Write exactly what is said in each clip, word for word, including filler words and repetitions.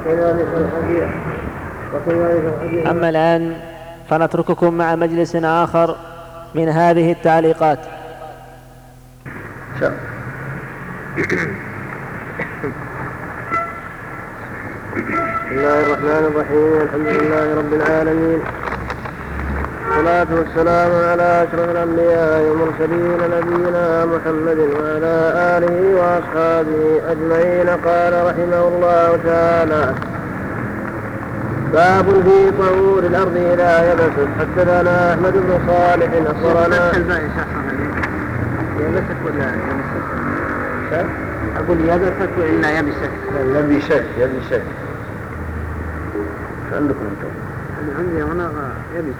أما الآن فنترككم مع مجلس آخر من هذه التعليقات. بسم الله الرحمن الرحيم. الحمد لله رب العالمين، والصلاة والسلام على أشرف الأنبياء والمرسلين نبينا محمد وعلى آله وأصحابه أجمعين. قال رحمه الله تعالى: باب في طهور الأرض إذا يبست. حدثنا أحمد بن صالح أخبرنا يبست ولا يبست؟ أقول يبست وإلا يبست؟ يبست يبست. شو عندكم أنتم؟ عندي هنا يبست.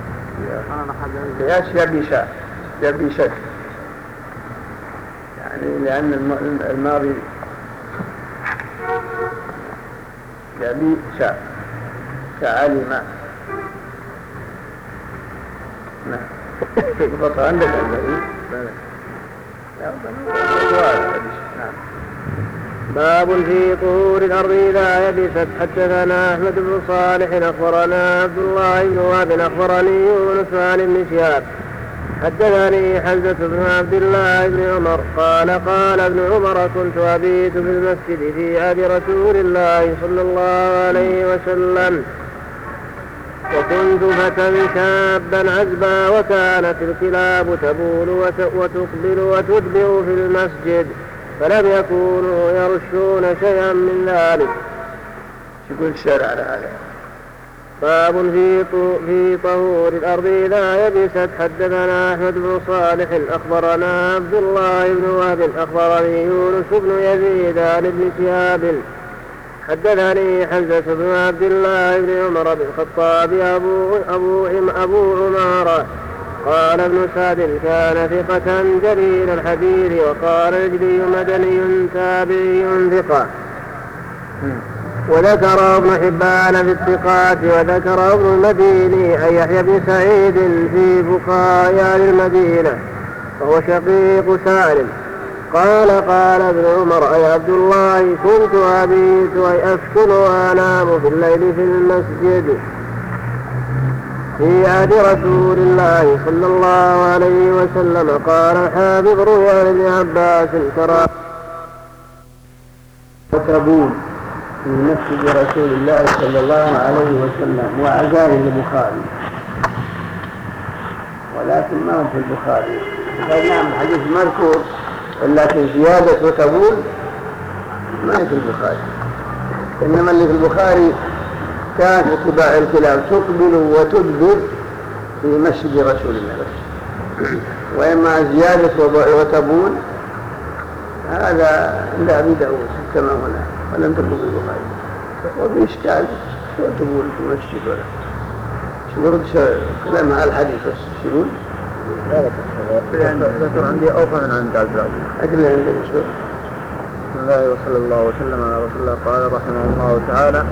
ايش يبست؟ يبست يعني لأن الماضي يبي شاء شاء ماء. نعم بطل عندك باب في طهور الأرض إذا يبست. حدثنا أحمد بن صالح أخبرنا عبد الله بن وهب أخبرني يونس عن ابن شهاب حدثني حمزة بن عبد الله بن عمر قال قال ابن عمر: كنت أبيت في المسجد في عهد رسول الله صلى الله عليه وسلم، وكنت فتى شابا عزبا، وكانت الكلاب تبول وتقبل وتدبر في المسجد، فلم يكونوا يرشون شيئا من ذلك. يقول الشارع على هذا. باب في في طهور الأرض إذا يبست. حدثنا أحمد بن صالح أخبرنا عبد الله بن وهب أخبرني يونس بن يزيد عن ابن شهاب حدثني حمزة بن عبد الله بن عمر بن الخطاب أبو, أبو, أبو عمارة قال ابن سعد: كان ثقة جليل الحديث. وقال نجدي مدني تابعي ثقة. وذكر ابن حبان في الثقات، وذكر ابن المديني أن يحيى بن سعيد في فقهاء أهل المدينة وهو شقيق سالم قال قال ابن عمر: أي عبد الله، كنت أبيت أي أسكن وأنام في الليل في المسجد في عهد رسول الله صلى الله عليه وسلم. قال الحافظ: روي عن ابن عباس ترى وتبون في مسجد رسول الله صلى الله عليه وسلم، وعزاه البخاري، ولكن ما هو في البخاري. نعم الحديث مذكور، ولكن زيادة وتبول ما هي في البخاري. إنما اللي في البخاري كانت اتباع الكلاب تقبل وتدبر في مسجد رسول الله، وإما زيادة وتبول هذا عند أبي داود كما هنا، ولم تكن في البخاري. وفي إشكال شو تبول في المسجد ولا شو كلام على الحديث بس شنو؟ لا لا عندي أوفى من عند عبد أجل عندي شو. بسم الله وصلى الله وسلم على رسول الله. قال رحمه الله تعالى: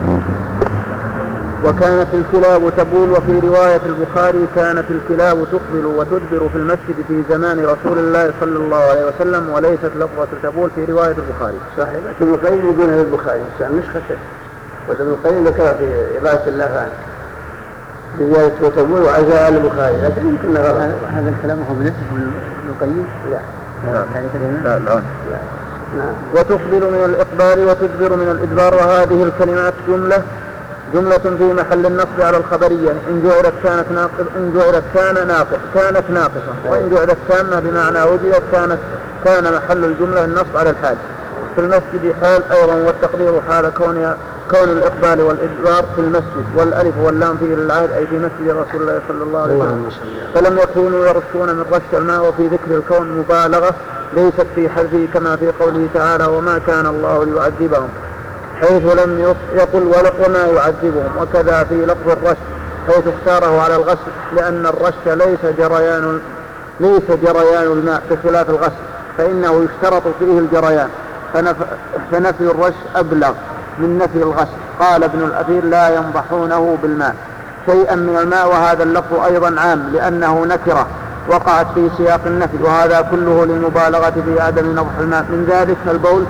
وكانت الكلاب تبول. وفي رواية البخاري: كانت الكلاب تقبل وتدبر في المسجد في زمان رسول الله صلى الله عليه وسلم، وليست لفظة تبول في رواية البخاري. صحيح. لكن ابن القيم يقولها في البخاري مش خشب، وابن القيم ذكر في عبادة الله بزيادة وتبول وعزاء البخاري، لكن يمكن غلط. هذا الكلام هو بنفسه ابن القيم؟ لا لا لا لا. نعم. وتقبل من الإقبال وتدبر من الإدبار. وهذه الكلمات جملة جملة في محل النصب على الخبرية، إن جعلت كانت ناقص إن جعلت كان ناقص كانت ناقصة، وإن جعلت تامة بمعنى وجدت كانت كان محل الجملة النصب على الحال. في المسجد حال أيضا، والتقدير حال كون كون الإقبال والإدبار في المسجد، والألف واللام في العهد أي في مسجد رسول الله صلى الله عليه وسلم. فلم يكونوا يرشون من رش الماء. وفي ذكر الكون مبالغة ليست في حذفه، كما في قوله تعالى: وما كان الله ليعذبهم، حيث لم يقل وما يعذبهم. وكذا في لفظ الرش، حيث اختاره على الغسل، لأن الرش ليس جريان ليس جريان الماء بخلاف الغسل، فإنه يشترط فيه الجريان، فنفي الرش أبلغ من نفي الغسل. قال ابن الأثير: لا ينضحونه بالماء شيئا من الماء. وهذا اللفظ أيضا عام، لأنه نكرة وقعت في سياق النفي، وهذا كله للمبالغة في عدم نضح الماء. من ذلك البول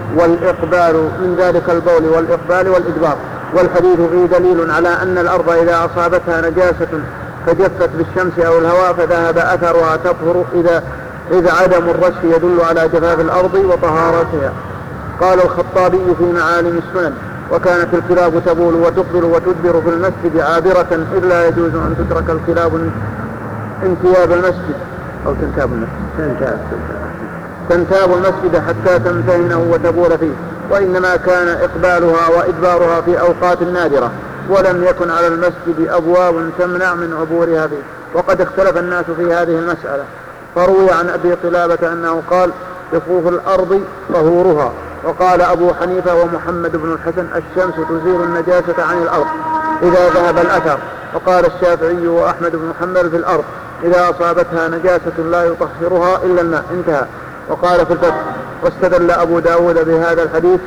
والإقبال من ذلك البول والإقبال والإدبار. والحديث فيه دليل على أن الأرض إذا أصابتها نجاسة فجفت بالشمس أو الهواء فذهب أثرها تطهر إذا إذا عدم الرش يدل على جفاف الأرض وطهارتها. قال الخطابي في معالم السنن: وكانت الكلاب تبول وتقبل وتدبر في المسجد عابرة إذ لا يجوز أن تترك الكلاب انتياب المسجد أو تنتاب المسجد تنتاب المسجد حتى تمتهنه وتبول فيه، وإنما كان إقبالها وإدبارها في أوقات نادرة، ولم يكن على المسجد أبواب تمنع من عبورها فيه. وقد اختلف الناس في هذه المسألة، فروي عن أبي قلابة أنه قال: رفوف الأرض طهورها. وقال أبو حنيفة ومحمد بن الحسن: الشمس تزيل النجاسة عن الأرض إذا ذهب الأثر. وقال الشافعي وأحمد بن محمد: في الأرض إذا أصابتها نجاسة لا يطهرها إلا الماء. انتهى. وقال في الفتح: واستدل أبو داود بهذا الحديث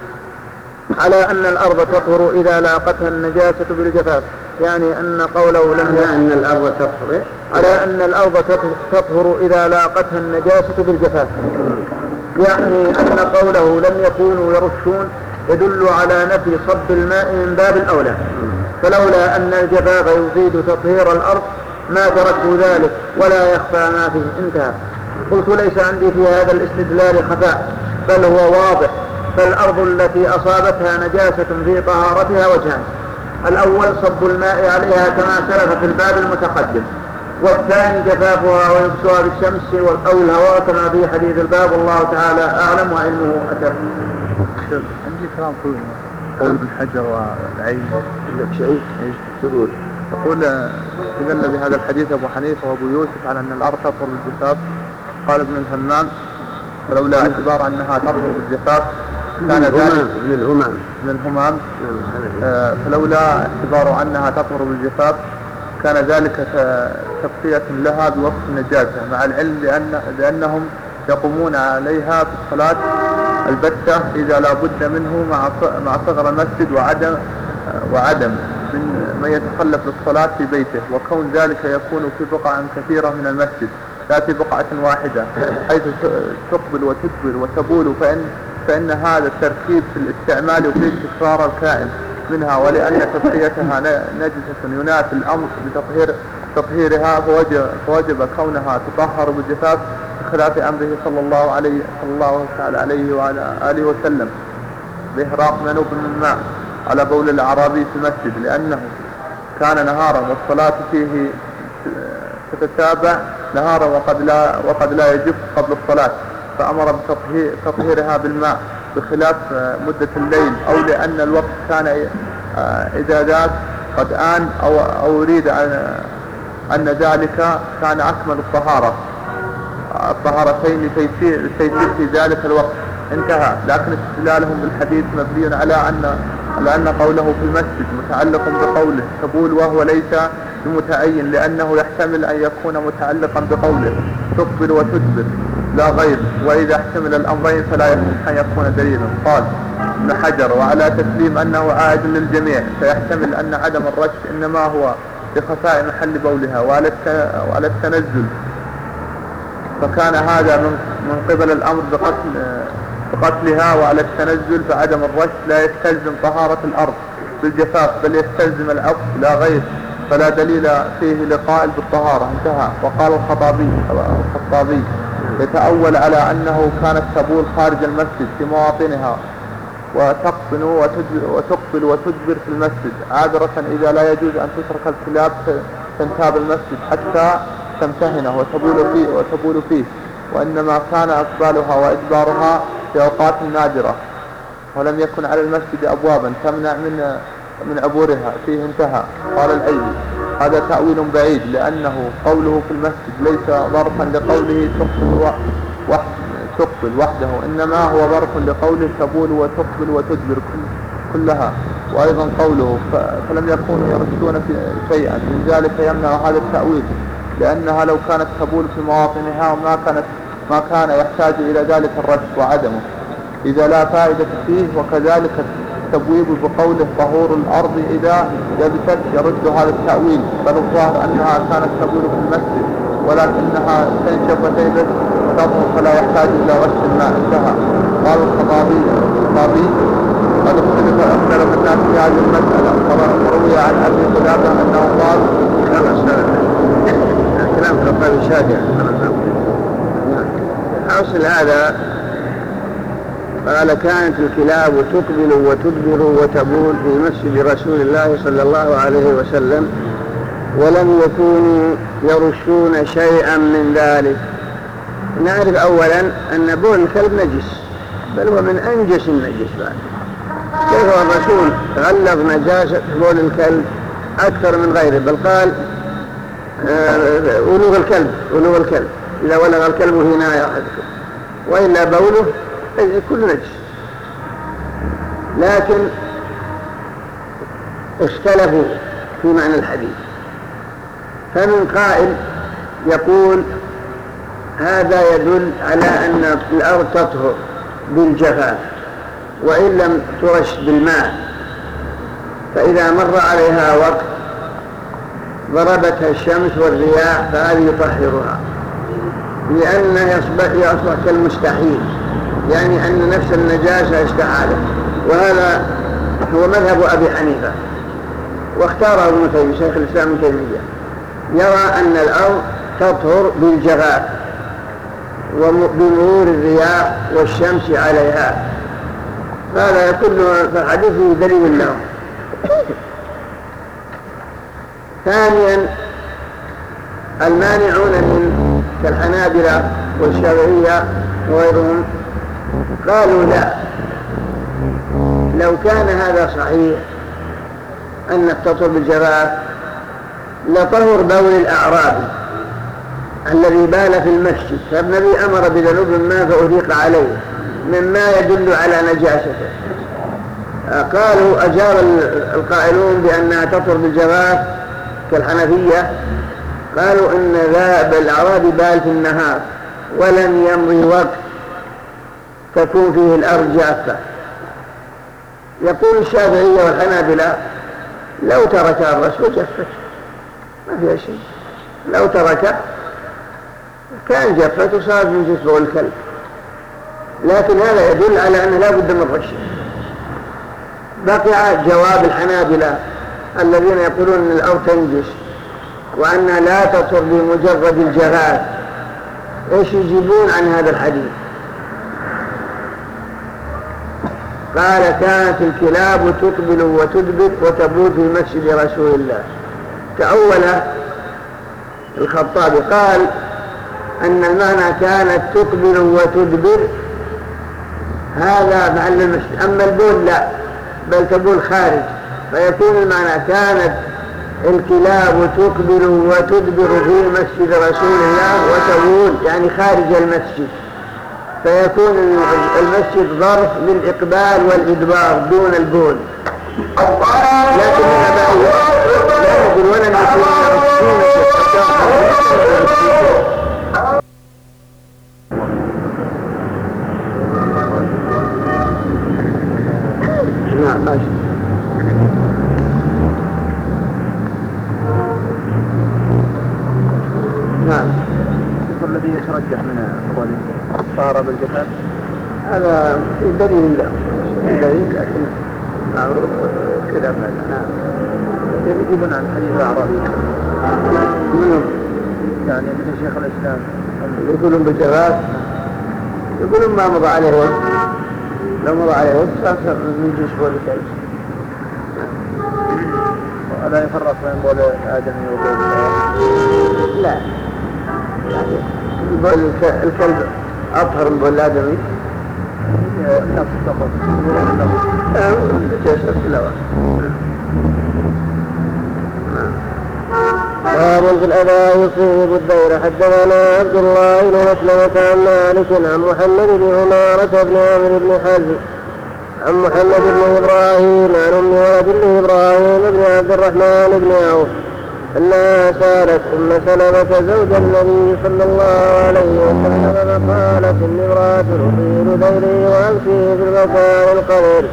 على أن الأرض تطهر إذا لاقتها النجاسة بالجفاف، يعني أن قوله لم على أن الأرض تطهر على أن الأرض تطهر إذا لاقتها النجاسة بالجفاف، يعني أن قوله لم يكونوا يرشون يدل على نفي صب الماء من باب الأولى، فلولا أن الجفاف يزيد تطهير الأرض ما تركوا ذلك ولا يخفى ما فيه. انتهى. قلت: ليس عندي في هذا الاستدلال خفاء، بل هو واضح. فالأرض التي أصابتها نجاسة في طهارتها وجهان: الأول صب الماء عليها كما سلف في الباب المتقدم، والثاني جفافها ويبسها بالشمس أو الهواء كما في حديث الباب. والله تعالى أعلم وعلمه أتم. عندي كلام طويل قول ابن حجر والعين لك شيء تقول يقول استدل بهذا الحديث أبو حنيفة وأبو يوسف على أن الأرض تطهر بالجفاف. قال ابن الهمام: فلولا اعتبار أنها تطهر بالجفاف كان ذلك من الهمام من الهمام آه فلولا اعتبار أنها تطهر بالجفاف كان ذلك تبقية لها بوصف النجاسة، مع العلم لأن لأنهم يقومون عليها في الصلاة البتة إذا لا بد منه مع مع صغر المسجد وعدم وعدم من من يتخلف للصلاة في بيته، وكون ذلك يكون في بقع كثيرة من المسجد لا في بقعة واحدة، حيث تقبل وتدبر وتبول، فإن فإن هذا التركيب في الاستعمال وفي التكرار الكائن منها، ولأن تبقيتها نجسة ينافي الأمر بتطهير تطهيرها فوجب, فوجب كونها تطهر بالجفاف بخلاف أمره صلى الله عليه صلى الله تعالى عليه وعلى آله وسلم بإهراق منوب من الماء على بول الأعرابي في المسجد، لأنه كان نهارا والصلاة فيه تتتابع نهارا وقد لا وقد لا يجب قبل الصلاة، فأمر بتطهيرها بالماء بخلاف مدة الليل، أو لأن الوقت كان إذا ذاك قد آن أو, أو أريد أن, أن ذلك كان أكمل الطهارة الطهارتين لتيسير في ذلك الوقت. انتهى. لكن استدلالهم بالحديث مبني على أن على أن قوله في المسجد متعلق بقوله تبول، وهو ليس بمتعين، لأنه يحتمل أن يكون متعلقا بقوله تقبل وتدبر لا غير، وإذا احتمل الأمرين فلا يصح أن يكون دليلا. قال ابن حجر: وعلى تسليم أنه عائد للجميع فيحتمل أن عدم الرش إنما هو بخفاء محل بولها وعلى التنزل، فكان هذا من من قبل الأمر بقتل بقتلها، وعلى التنزل فعدم الرش لا يستلزم طهارة الأرض بالجفاف بل يستلزم العقد لا غير، فلا دليل فيه لقائل بالطهارة. انتهى. وقال الخطابي الخطابي يتأول على أنه كانت تبول خارج المسجد في مواطنها وتقبل وتقبل وتدبر في المسجد عابرة إذا لا يجوز أن تترك الكلاب تنتاب المسجد حتى تمتهنه وتبول فيه, وتبول فيه وإنما كان أقبالها وإدبارها في أوقات نادرة، ولم يكن على المسجد أبوابا تمنع من من عبورها فيه. انتهى. قال العلمي: هذا تأويل بعيد، لأنه قوله في المسجد ليس ظرفا لقوله تقبل وحد تقبل وحده، إنما هو ظرف لقوله تبول وتقبل وتدبر كلها. وأيضا قوله فلم يكونوا يرشون شيئا من ذلك يمنع هذا التأويل، لأنها لو كانت تبول في مواطنها ما كانت ما كان يحتاج إلى ذلك الرش وعدمه إذا لا فائدة فيه. وكذلك التبويب بقوله طهور الأرض إذا يبست يرد هذا التأويل، بل الظاهر أنها كانت تبول في المسجد ولكنها تنشف وتيبس وتطهر فلا يحتاج إلى رش الماء. انتهى. قال الخطابي الخطابي قد اختلف اختلف الناس في هذه المسألة. روي عن أبي قلابة أنه قال كلام الخطابي شاجع. حاصل هذا قال كانت الكلاب تقبل وتدبر وتبول في مسجد رسول الله صلى الله عليه وسلم ولم يكونوا يرشون شيئا من ذلك. نعرف أولا أن بول الكلب نجس، بل هو من أنجس النجس بعد. كيف الرسول غلظ نجاسة بول الكلب أكثر من غيره، بل قال ولوغ الكلب ولوغ الكلب إذا ولغ الكلب هنا يا أحدكم، وإلا بوله كل نجس. لكن اختلفوا في معنى الحديث، فمن قائل يقول هذا يدل على أن الأرض تطهر بالجفاف وإن لم ترش بالماء، فإذا مر عليها وقت ضربتها الشمس والرياح فهذه يطهرها، لأنه يصبح, يصبح كالمستحيل، يعني أن نفس النجاسة استحالة. وهذا هو مذهب أبي حنيفة، واختاره ابن تيمية شيخ الإسلام ابن تيمية، يرى أن الأرض تطهر بالجفاف وبمرور الرياح والشمس عليها. هذا كله في الحديث دليل له. ثانيا المانعون من كالحنابلة والشافعية وغيرهم قالوا لا، لو كان هذا صحيح أن تطهر بالجفاف لطهر بول الأعرابي الذي بال في المسجد، فالنبي أمر بذنوب ما فأريق عليه مما يدل على نجاسته. قالوا أجار القائلون بأنها تطهر بالجفاف كالحنفية، قالوا إن ذا الأعرابي بال في النهار ولم يمضي وقت تكون فيه الأرض جافة. يقول الشافعية والحنابلة لو ترك الرسول جفت ما فيها شيء، لو ترك كان جفت وصار من جسمه الكلب، لكن هذا يدل على أنه لا بد من رشه. بقي جواب الحنابلة الذين يقولون أن الأرض تنجس وأنها لا تطهر بمجرد الجفاف. إيش يجيبون عن هذا الحديث؟ قال كانت الكلاب تقبل وتدبر وتبول في مسجد رسول الله. تأول الخطابي قال أن المعنى كانت تقبل وتدبر هذا محل المسجد، أما البول لا، بل تبول خارج، فيكون المعنى كانت الكلاب تقبل وتدبر في مسجد رسول الله وتبول يعني خارج المسجد، فيكون المسجد ظرف للإقبال والإدبار دون البول. لكن الأبائي لا يقول ولا نكون نعم ماشي. نعم الذي يترجح من أقوال صار بالجفاف هذا في دليل له دليل، لكن معروف كذا. نعم يجيبون عن حديث الأعرابي منهم يعني مثل شيخ الإسلام يقولون بالجفاف، يقولون ما مضى عليه وقت، لو مضى عليه وقت صار من جسمه الكلب. ولا يفرق بين بول آدمي وبول لا، يعني بول الكلب أطهر من بول الآدمي نفس التقص جسد الأول. باب في الأذى يصيب الدير. حدثنا عبد الله بن مسلمة عن مالك عن محمد بن عمارة بن عمرو بن حزم عن محمد بن إبراهيم عن أم ولد بن إبراهيم بن عبد الرحمن بن عوف أنها سألت أم سلمة زوج النبي صلى الله عليه وسلم فقالت إني امرأة أطيل ذيلي وأمشي في المكان القذر.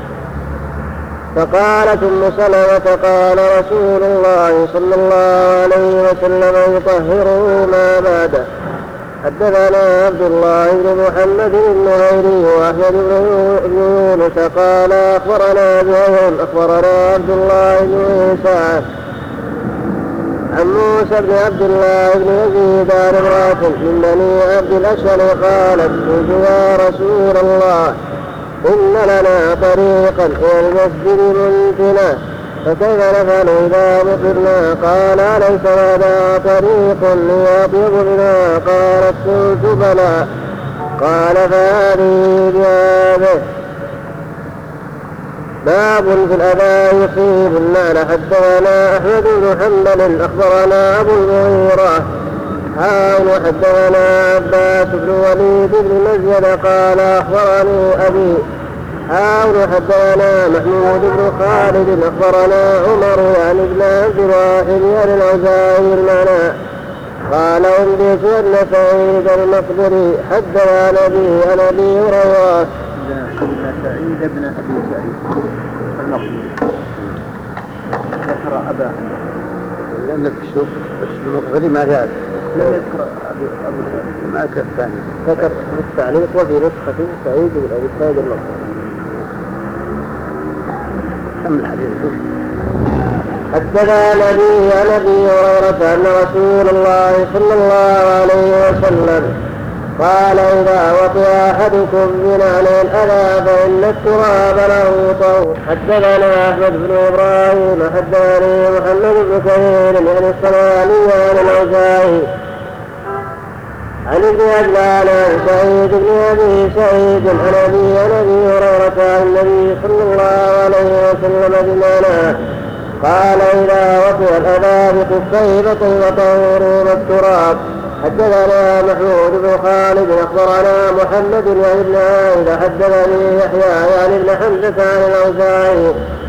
فقالت أم سلمة قال رسول الله صلى الله عليه وسلم يطهره ما بعده. حدثنا عبد الله بن محمد النهيري وأحمد بن يونس قال أخبرنا زهير أخبرنا عبد الله بن عيسى عن موسى بن عبد الله بن يزيد عن امرأة من بني عبد الأشهر قالت قلت يا رسول الله إن لنا طريقا إلى المسجد منتنا فكيف نفعل إذا مطرنا؟ قال أليس هذا طريق أطيب منها؟ قالت قلت بلى. قال فهذه بهذه. باب في الأذى يصيب النعل. حدثنا أحمد بن حنبل أخبرنا أبو المغيرة حاول حدثنا عباس بن وليد بن مزيد قال أخبرني أبي حاول حدثنا محمود بن خالد أخبرنا عمر يعني ابن عبد الواحد يعني الأوزاعي المعنى قال أنبئت أن سعيد المقبري حدثنا نبي عن أبي هريرة سعيد بن أبي سعيد المقبري ذكر أبا لم نكشف بس المقبري ما جاء لم يذكر أبو سعيد ما ذكر الثاني ذكر في التعليق وفي نسخة سعيد بن أبي سعيد المقبري. كم الحديث؟ حدثنا نبي عن ابي هريره ان رسول الله صلى الله عليه وسلم قال اذا وطئ احدكم بنعل الاذى فان التراب له طهور. حدثنا احمد بن ابراهيم حدثني محمد بن كثير يعني الصنعاني عن الاوزاعي عن ابن عجلان عن سعيد بن ابي سعيد عن ابي عن ابي هريره عن النبي صلى الله عليه وسلم بمعناه قال اذا وطئ الاذى بكفيه فطيب طهور التراب. حدثنا محمود بن خالد اخبرنا محمد يعني ابن عائد حدثني يحيى يعني ابن حمزه عن الاوزاعي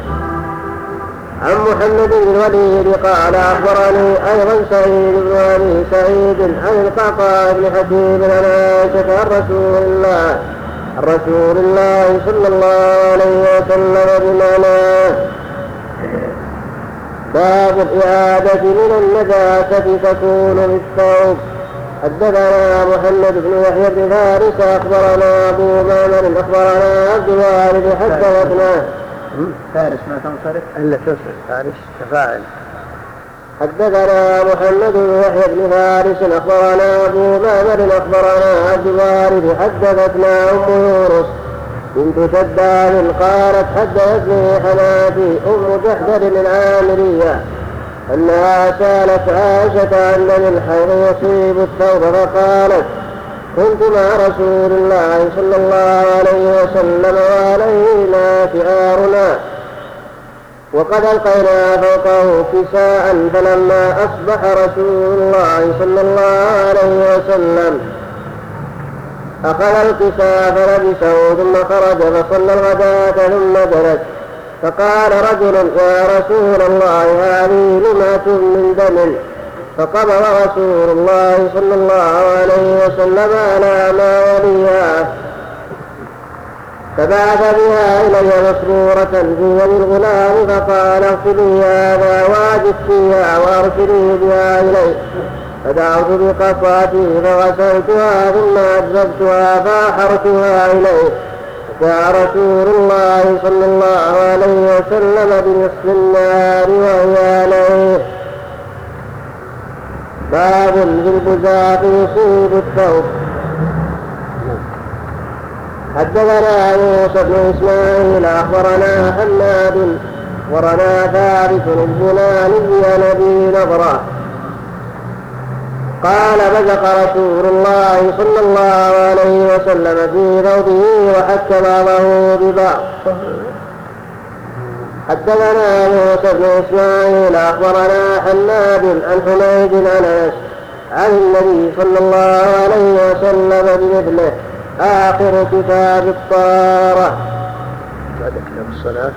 عن محمد بن الوليد قال أخبرني أيضا سعيد بن أبي سعيد عن القعقاع بن حكيم عن عائشة عن رسول الله عن رسول الله صلى الله عليه وسلم بمعناه باب الإعادة من النجاسة تكون بالثوب. حدثنا محمد بن يحيى بن فارس أخبرنا أبو مامر أخبرنا عبد الوارث حدثنا فارس ما تنصرف إلا تصرف فارس كفاعل. حدثنا محمد بن يحيى بن فارس أخبرنا أبو مامر أخبرنا عبد الوارث حدثتنا أم يونس بنت شداد قالت حدثتني حماتي أم جحدر العامرية أنها سألت عائشة عن دم الحيض يصيب الثوب فقالت كنت مع رسول الله صلى الله عليه وسلم وعلينا شعارنا وقد ألقينا فوقه كساء فلما أصبح رسول الله صلى الله عليه وسلم أخذ الكساء فلبسه ثم خرج فصلى الغداة ثم جلس فقال رجل يا رسول الله هذه لمعة من دم فقبض رسول الله صلى الله عليه وسلم على ما يليها فبعث بها إلي مسرورة في يد الغلام فقال اغسلي هذا واجدتيها وارسلي بها إلي فدعوت بقصاتي فغسلتها ثم أجزبتها فأحرتها إليه فجاء رسول الله صلى الله عليه وسلم بنصف النار وهي عليه. باب في البزاق يصيب الثوب. حدثنا موسى بن اسماعيل اخبرنا حماد اخبرنا ثابت البناني عن ابي نضره قال بزق رسول الله صلى الله عليه وسلم في ثوبه وحك بعضه ببعض. حدثنا موسى بن اسماعيل اخبرنا حماد عن حميد عن انس عن النبي صلى الله عليه وسلم بمثله اخر كتاب الطهارة. بعد كتاب الصلاة.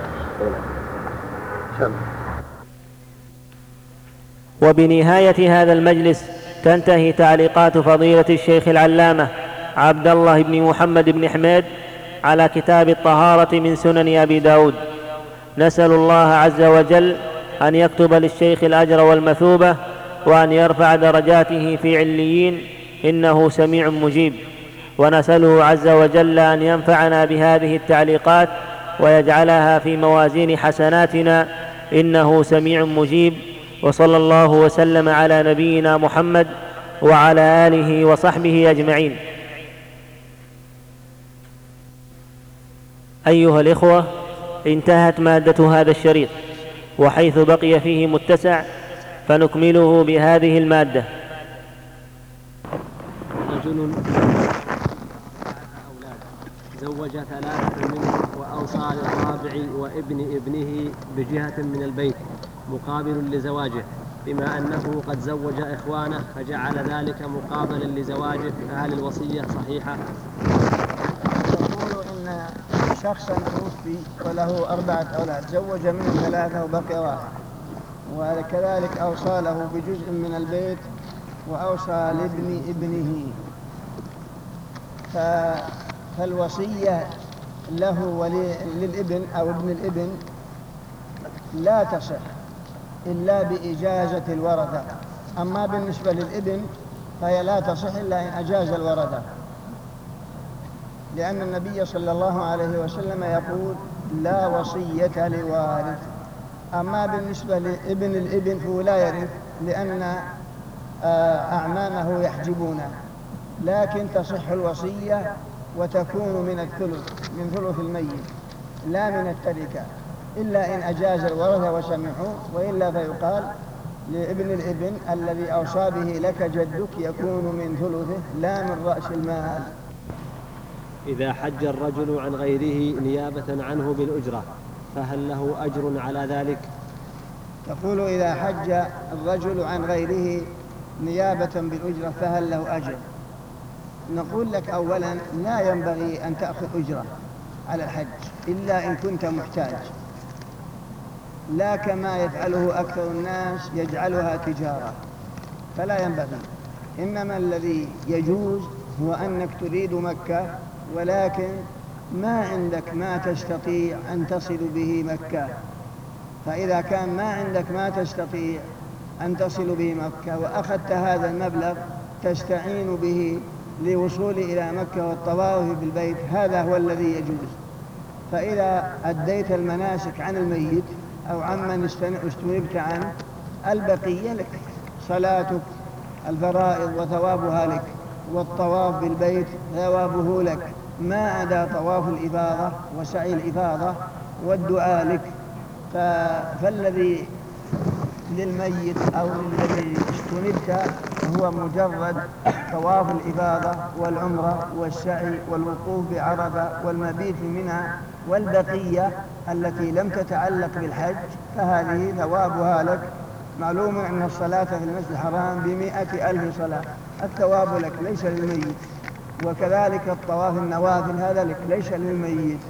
وبنهاية هذا المجلس تنتهي تعليقات فضيلة الشيخ العلامة عبد الله بن محمد بن حميد على كتاب الطهارة من سنن أبي داود. نسأل الله عز وجل أن يكتب للشيخ الأجر والمثوبة وأن يرفع درجاته في عليين إنه سميع مجيب. ونسأله عز وجل أن ينفعنا بهذه التعليقات ويجعلها في موازين حسناتنا، إنه سميع مجيب. وصلى الله وسلم على نبينا محمد وعلى آله وصحبه أجمعين. أيها الإخوة، انتهت مادة هذا الشريط، وحيث بقي فيه متسع فنكمله بهذه المادة. رجل أولاد زوج ثلاثة منهم وأوصى للرابع وابن ابنه بجهة من البيت مقابل لزواجه، بما أنه قد زوج إخوانه فجعل ذلك مقابلا لزواجه، فهل الوصية صحيحة؟ يقول إن شخصا توفي وله أربعة أولاد، زوج منهم ثلاثة وبقي واحد، وكذلك أوصى له بجزء من البيت وأوصى لابن ابنه، فالوصية له وللابن أو ابن الابن لا تصح إلا بإجازة الورثة. أما بالنسبة للابن فهي لا تصح إلا إن أجاز الورثة، لأن النبي صلى الله عليه وسلم يقول لا وصية لوارث. أما بالنسبة لابن الابن فهو لا يرث لأن أعمامه يحجبونه، لكن تصح الوصية وتكون من الثلث، من ثلث الميت لا من التركة، إلا إن أجاز الورثة وسمحوا، وإلا فيقال لابن الابن الذي أوصى به لك جدك يكون من ثلثه لا من رأس المال. إذا حج الرجل عن غيره نيابة عنه بالأجرة فهل له أجر على ذلك؟ يقول إذا حج الرجل عن غيره نيابة بالأجرة فهل له أجر؟ نقول لك أولا لا ينبغي أن تأخذ أجرة على الحج إلا إن كنت محتاج، لا كما يفعله أكثر الناس يجعلها تجارة، فلا ينبغي. إنما الذي يجوز هو أنك تريد مكة ولكن ما عندك ما تستطيع أن تصل به مكة، فإذا كان ما عندك ما تستطيع أن تصل به مكة وأخذت هذا المبلغ تستعين به لوصول إلى مكة والطواف بالبيت، هذا هو الذي يجوز. فإذا أديت المناسك عن الميت أو عمن استنبت عنه البقية لك، صلاتك الفرائض وثوابها لك، والطواف بالبيت ثوابه لك، ما عدا طواف الإفاضة وسعي الإفاضة والدعاء لك. فالذي للميت أو الذي استنبت هو مجرد طواف الإفاضة والعمرة والسعي والوقوف بعرفة والمبيت منها، والبقية التي لم تتعلق بالحج فهذه ثوابها لك. معلوم أن الصلاة في المسجد الحرام بمئة ألف صلاة، الثواب لك ليس للميت، وكذلك الطواف النوافل هذا لك ليس للميت.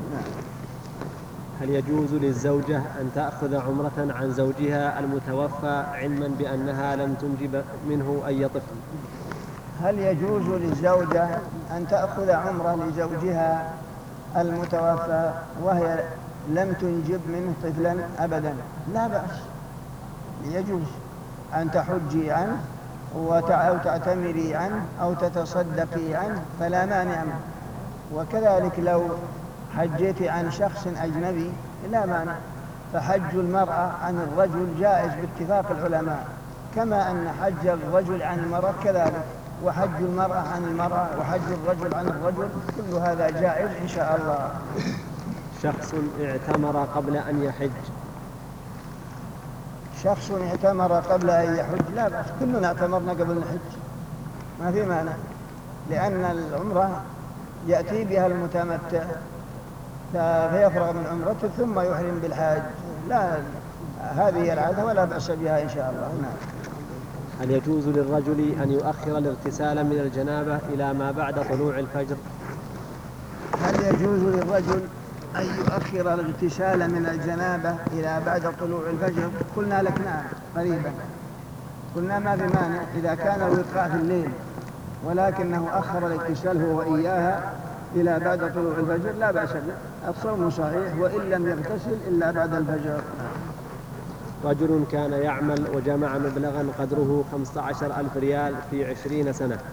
هل يجوز للزوجة أن تأخذ عمرة عن زوجها المتوفى علما بأنها لم تنجب منه أي طفل؟ هل يجوز للزوجة أن تأخذ عمرة لزوجها المتوفى وهي لم تنجب منه طفلا؟ أبدا لا بأس، يجوز أن تحجي عنه أو تعتمري عنه أو تتصدقي عنه، فلا مانع منه. وكذلك لو حجيت عن شخص أجنبي لا مانع، فحج المرأة عن الرجل جائز باتفاق العلماء، كما أن حج الرجل عن المرأة كذلك، وحج المرأة عن المرأة وحج الرجل عن الرجل، كل هذا جائز إن شاء الله. شخص اعتمر قبل أن يحج. شخص اعتمر قبل أن يحج لا بأس، كلنا اعتمرنا قبل الحج ما في مانع، لأن العمرة يأتي بها المتمتع فيفرغ من عمرته ثم يحرم بالحاج، لا هذه العادة ولا بأس بها إن شاء الله. نعم. هل يجوز للرجل أن يؤخر الاغتسال من الجنابة إلى ما بعد طلوع الفجر؟ هل يجوز للرجل أن يؤخر الاغتسال من الجنابة إلى بعد طلوع الفجر؟ قلنا لك نعم قريبا، قلنا ما في مانع إذا كان الوقاء في الليل ولكنه أخر الاغتسال هو وإياها إلى بعد طلوع الفجر لا بأس به، الصوم صحيح وإن لم يغتسل إلا بعد الفجر. رجل كان يعمل وجمع مبلغا قدره خمسة عشر ألف ريال في عشرين سنة،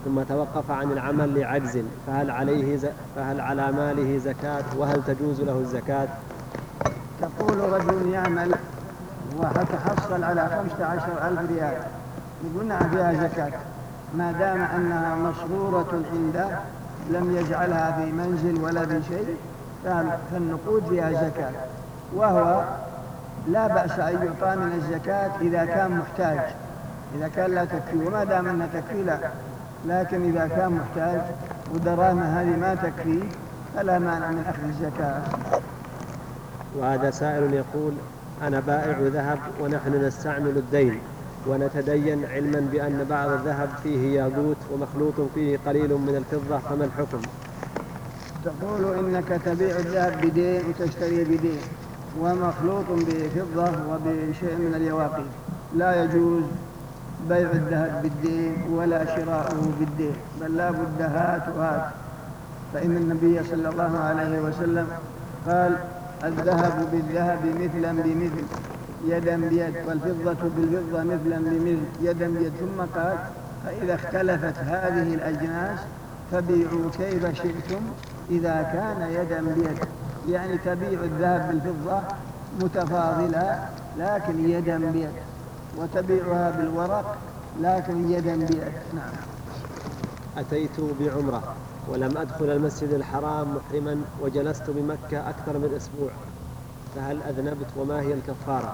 ثم توقف عن العمل لعجز فهل عليه ز... فهل على ماله زكاة وهل تجوز له الزكاة؟ تقول رجل يعمل وتحصل على خمسة عشر ألف ريال، يقول نعم فيها زكاة ما دام أنها مصرورة عنده لم يجعلها في منزل ولا في شيء، فالنقود فيها زكاة، وهو لا بأس أن يعطى من الزكاة إذا كان محتاج، إذا كان لا تكفي، وما دام أنها تكفي لا، لكن إذا كان محتاج ودراهمه هذه ما تكفي فلا مانع من أخذ الزكاة. وهذا سائل يقول: أنا بائع ذهب ونحن نستعمل الدين ونتدين علما بأن بعض الذهب فيه ياقوت ومخلوط فيه قليل من الفضة، فما الحكم؟ تقول إنك تبيع الذهب بدين وتشتري بدين ومخلوط بفضة وبشيء من اليواقيت، لا يجوز بيع الذهب بالدين ولا شراؤه بالدين، بل لا بد هات وهات، فإن النبي صلى الله عليه وسلم قال: الذهب بالذهب مثلا بمثل يدا بيد، والفضة بالفضة مثلا بمثل يدا بيد، ثم قال: فإذا اختلفت هذه الأجناس فبيعوا كيف شئتم إذا كان يدا بيد، يعني تبيع الذهب بالفضة متفاضلة لكن يدا بيد، وتبيعها بالورق لكن يدا بيد. نعم. أتيت بعمرة ولم أدخل المسجد الحرام محرما وجلست بمكة أكثر من أسبوع، فهل أذنبت وما هي الكفارة؟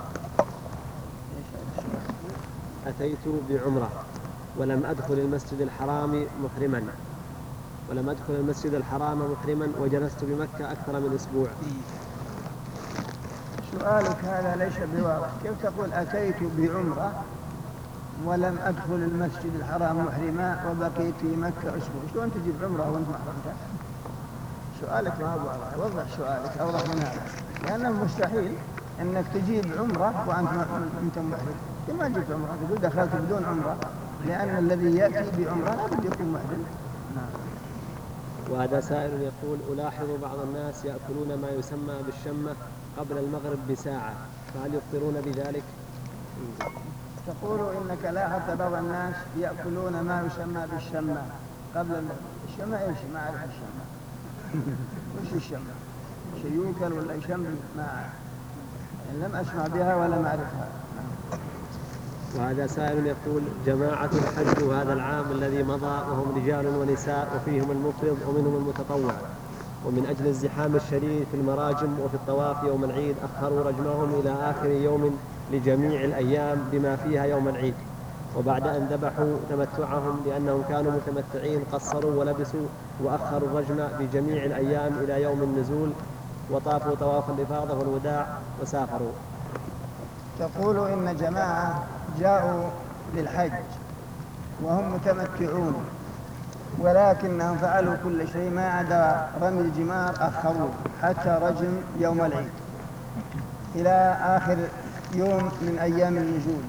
أتيت بعمرة ولم أدخل المسجد الحرام محرما ولم أدخل المسجد الحرام محرما وجلست بمكة أكثر من أسبوع. سؤالك هذا ليس بواضح، كيف تقول أتيت بعمرة ولم أدخل المسجد الحرام محرما وبقيت في مكة أسبوع؟ شلون تجيب عمرة وأنت محرمتها؟ سؤالك ما هو واضح، وضح سؤالك أوضح من هذا، لأنه مستحيل أنك تجيب عمرة وأنت أنت محرم. كما جبت عمرة تقول دخلت بدون عمرة، لأن الذي يأتي بعمرة لا بد يكون محرم. نعم. وهذا سائل يقول: ألاحظ بعض الناس يأكلون ما يسمى بالشمة قبل المغرب بساعة، فهل يفطرون بذلك؟ تقول إنك لاحظت بعض الناس يأكلون ما يسمى بالشمة قبل المغرب. الشمة إيش؟ ما أعرف الشمة. وش الشمة؟ شيء يوكل ولا يشم؟ ما أعرف، يعني لم أسمع بها ولا أعرفها. وهذا سائل يقول: جماعة الحج هذا العام الذي مضى وهم رجال ونساء وفيهم المفرض ومنهم المتطوع، ومن أجل الزحام الشديد في المراجم وفي الطواف يوم العيد أخروا رجمهم إلى آخر يوم لجميع الأيام بما فيها يوم العيد، وبعد أن ذبحوا تمتعهم لأنهم كانوا متمتعين قصروا ولبسوا وأخروا الرجم بجميع الأيام إلى يوم النزول وطافوا طواف الإفاضة والوداع وسافروا. تقول إن جماعة جاءوا للحج وهم متمتعون ولكنهم فعلوا كل شيء ما عدا رمي الجمار، أخروه حتى رجم يوم العيد إلى آخر يوم من أيام النزول،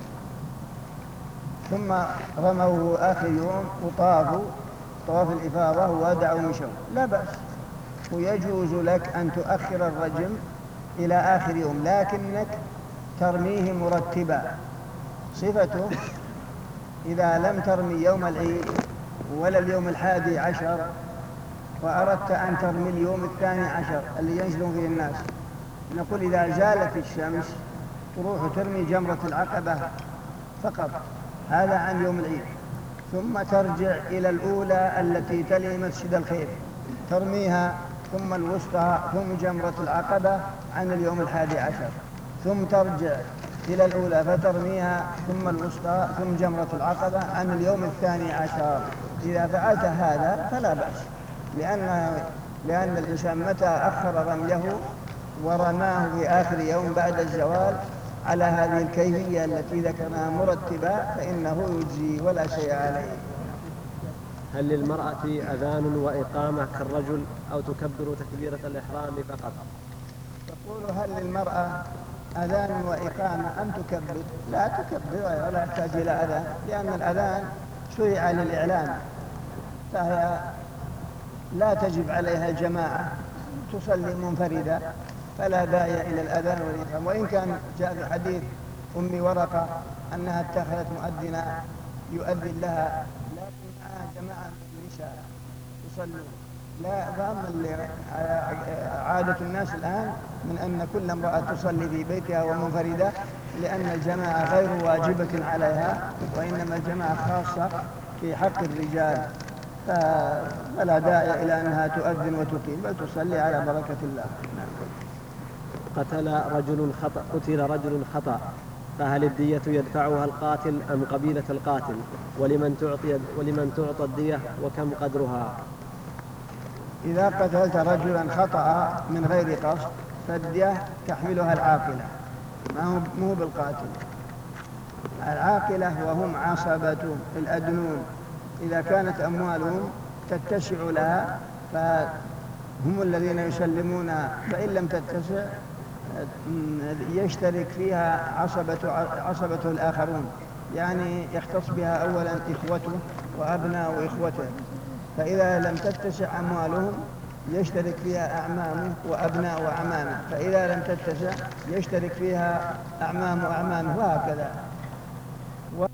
ثم رموه آخر يوم وطافوا طواف الإفاضة وودعوا مشوا، لا بأس، ويجوز لك أن تؤخر الرجم إلى آخر يوم، لكنك ترميه مرتبا. صفته إذا لم ترمي يوم العيد ولا اليوم الحادي عشر وأردت أن ترمي اليوم الثاني عشر اللي ينزلون فيه الناس، نقول إذا زالت الشمس تروح ترمي جمرة العقبة فقط، هذا عن يوم العيد، ثم ترجع إلى الأولى التي تلي مسجد الخير ترميها، ثم الوسطى، ثم جمرة العقبة عن اليوم الحادي عشر، ثم ترجع إلى الأولى فترميها، ثم الوسطى، ثم جمرة العقبة عن اليوم الثاني عشر. إذا فعلت هذا فلا بأس، لأن لأن الإنسان متى أخر رميه ورماه في آخر يوم بعد الزوال على هذه الكيفية التي ذكرناها مرتبة فإنه يجزي ولا شيء عليه. هل للمرأة أذان وإقامة كالرجل أو تكبر تكبيرة الإحرام فقط؟ تقول هل للمرأة أذان وإقامة أم تكبر؟ لا تكبر ولا يحتاج إلى أذان، لأن الأذان شرع للإعلان، فهي لا تجب عليها الجماعة، تصلي منفردة، فلا داعي إلى الأذان والإقامة. وإن كان جاء في حديث أم ورقة أنها اتخذت مؤذنا يؤذن لها، لكن النساء يصلون. لا، فأما اللي عادة الناس الآن من أن كل امرأة تصلي في بيتها ومنفردة، لأن الجماعة غير واجبة عليها، وإنما الجماعة خاصة في حق الرجال، فلا داعي إلى أنها تؤذن وتقيم، بل تصلي على بركة الله. قتل رجل خطأ قتل رجل خطأ، فهل الدية يدفعها القاتل أم قبيلة القاتل؟ ولمن تعطي ولمن تعطى الدية وكم قدرها؟ إذا قتلت رجلا خطأ من غير قصد فالدية تحملها العاقلة، ما هو مو بالقاتل. العاقلة وهم عصبة الأدنون، إذا كانت أموالهم تتسع لها فهم الذين يسلمون، فإن لم تتسع يشترك فيها عصبة عصبة الآخرون، يعني يختص بها أولا إخوته وأبناء إخوته، فإذا لم تتسع أموالهم يشترك فيها أعمامه وأبناء وأعمامه، فإذا لم تتسع يشترك فيها أعمام وأعمامه، وهكذا. و...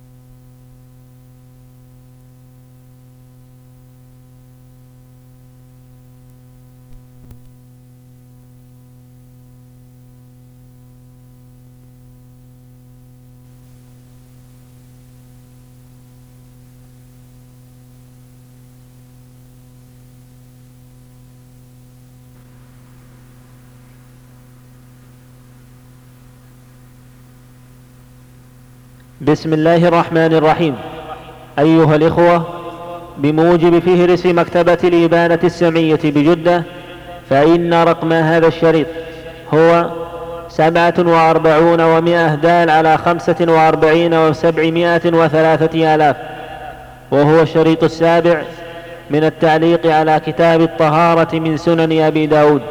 بسم الله الرحمن الرحيم. أيها الإخوة، بموجب فهرس مكتبة الإبانة السمعية بجدة، فإن رقم هذا الشريط هو سبعة وأربعون ومائة دال على خمسة وأربعين وسبعمائة وثلاثة آلاف، وهو الشريط السابع من التعليق على كتاب الطهارة من سنن أبي داود.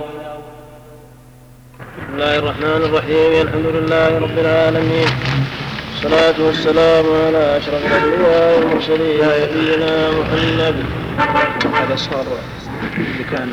بسم الله الرحمن الرحيم. الحمد لله رب العالمين، والصلاة والسلام على أشرف الأنبياء والمرسلين نبينا محمد. هذا صار اللي كان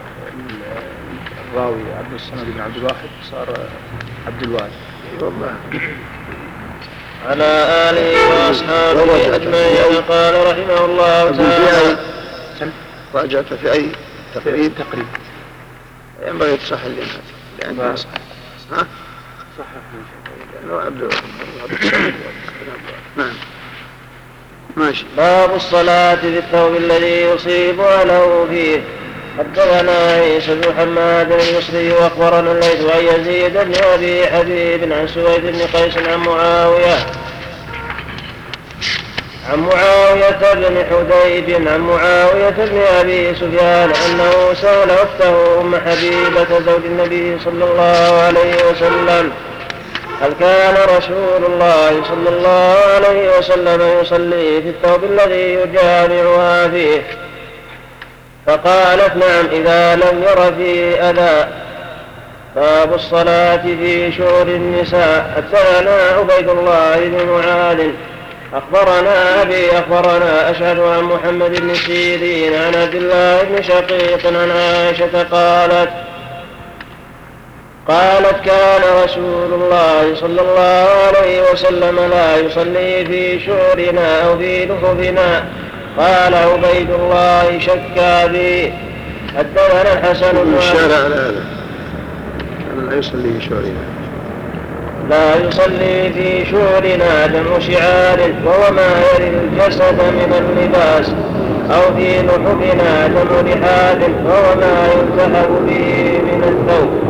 الراوي عبد الصمد بن عبد الواحد صار عبد الوارث والله. على آله وأصحابه أجمعين. قال رحمه الله تعالى: راجعت في أي تقريب تقريب ينبغي يتصحح لأنه صح ها صح لأنه عبد الصمد. نعم ماشي. باب الصلاة في الثوب الذي يصيب أهله فيه. حدثنا عيسى بن حماد المصري واخبرنا الليث عن يزيد بن ابي حبيب عن سويد بن قيس عن معاويه عن معاويه بن حديب عن معاويه بن ابي سفيان انه سال اخته ام حبيبه زوج النبي صلى الله عليه وسلم: هل كان رسول الله صلى الله عليه وسلم يصلي في الثوب الذي يجامعها فيه؟ فقالت: نعم، إذا لم ير فيه أذى. باب الصلاة في شؤون النساء. حدثنا عبيد الله بن معاذ أخبرنا أبي أخبرنا أشهد عن محمد بن سيرين عن عبد الله بن شقيق عن عائشة قالت قالت كان رسول الله صلى الله عليه وسلم لا يصلي في شعرنا أو في لحفنا. قال عبيد الله: شك بي. حدثنا الحسن بن الشارع على هذا لا يصلي في شعرنا لا يصلي في شعرنا جمع شعار، وهو ما يرد الجسد من اللباس، أو في لحفنا جمع لحاف، وهو ما يلتحف به من الثوب.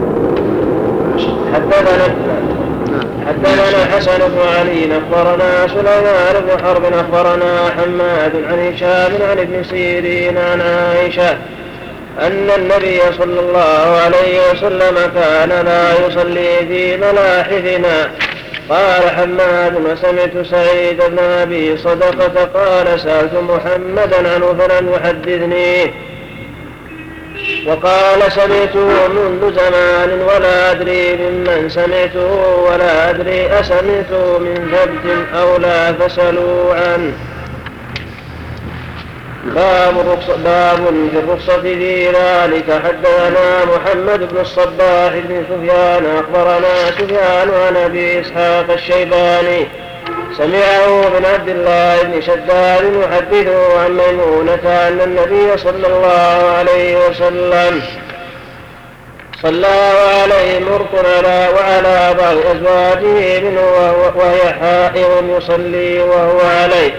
حدثنا حدثنا حسن بن علي أخبرنا سليمان بن حرب أخبرنا حماد عن هشام عن ابن سيرين عن عائشة أن النبي صلى الله عليه وسلم كان لا يصلي في ملاحفنا. قال حماد: وسمعت سعيد بن أبي صدقة قال: سألت محمدا عنه فلم يحدثني. وقال: سمعته منذ زمان ولا أدري ممن سمعته ولا أدري أسمعته من ثبت أو لا، فسألوا عنه. باب, باب في الرخصة في ذلك. حدثنا محمد بن الصباح بن سفيان أخبرنا سفيان عن أبي إسحاق الشيباني سمعه من عبد الله بن شداد يحدثه عن ميمونة أن النبي صلى الله عليه وسلم صلى عليه مرق على وعلى بعض أزواجه منه وهي حائض يصلي وهو عليه.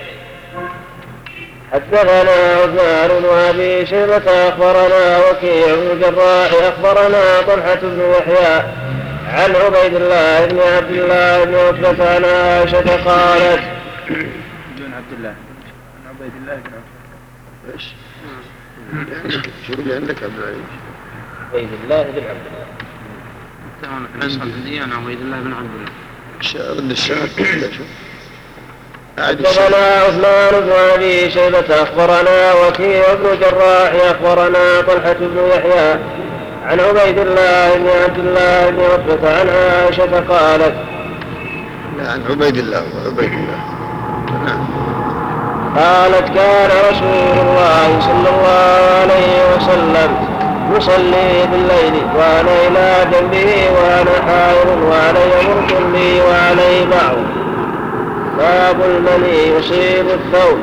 حدثنا عثمان بن أبي شيبة أخبرنا وكيع بن الجراح أخبرنا طلحة بن يحيى عن عبيد الله بن عبد الله بن عتبة عن عائشة قالت بن عبد الله عن عبيد الله بن عتبة. ايش؟ شو اللي عندك عبد العزيز؟ عبيد الله بن عبد الله. تمام عندي أنا عبيد الله بن عبد الله. رد الشاهد شو؟ حدثنا عثمان بن أبي شيبة أخبرنا وكيع بن الجراح أخبرنا طلحة بن يحيى عن عبيد الله بن عبد الله بن عتبة عن عائشة قالت لا عن عبيد الله وعبيد الله نعم. قالت كان رسول الله صلى الله عليه وسلم يصلي بالليل وأنا إلى جنبه وأنا حائض وعلي مرق لي وعلي بعض. باب المني يصيب الثوب.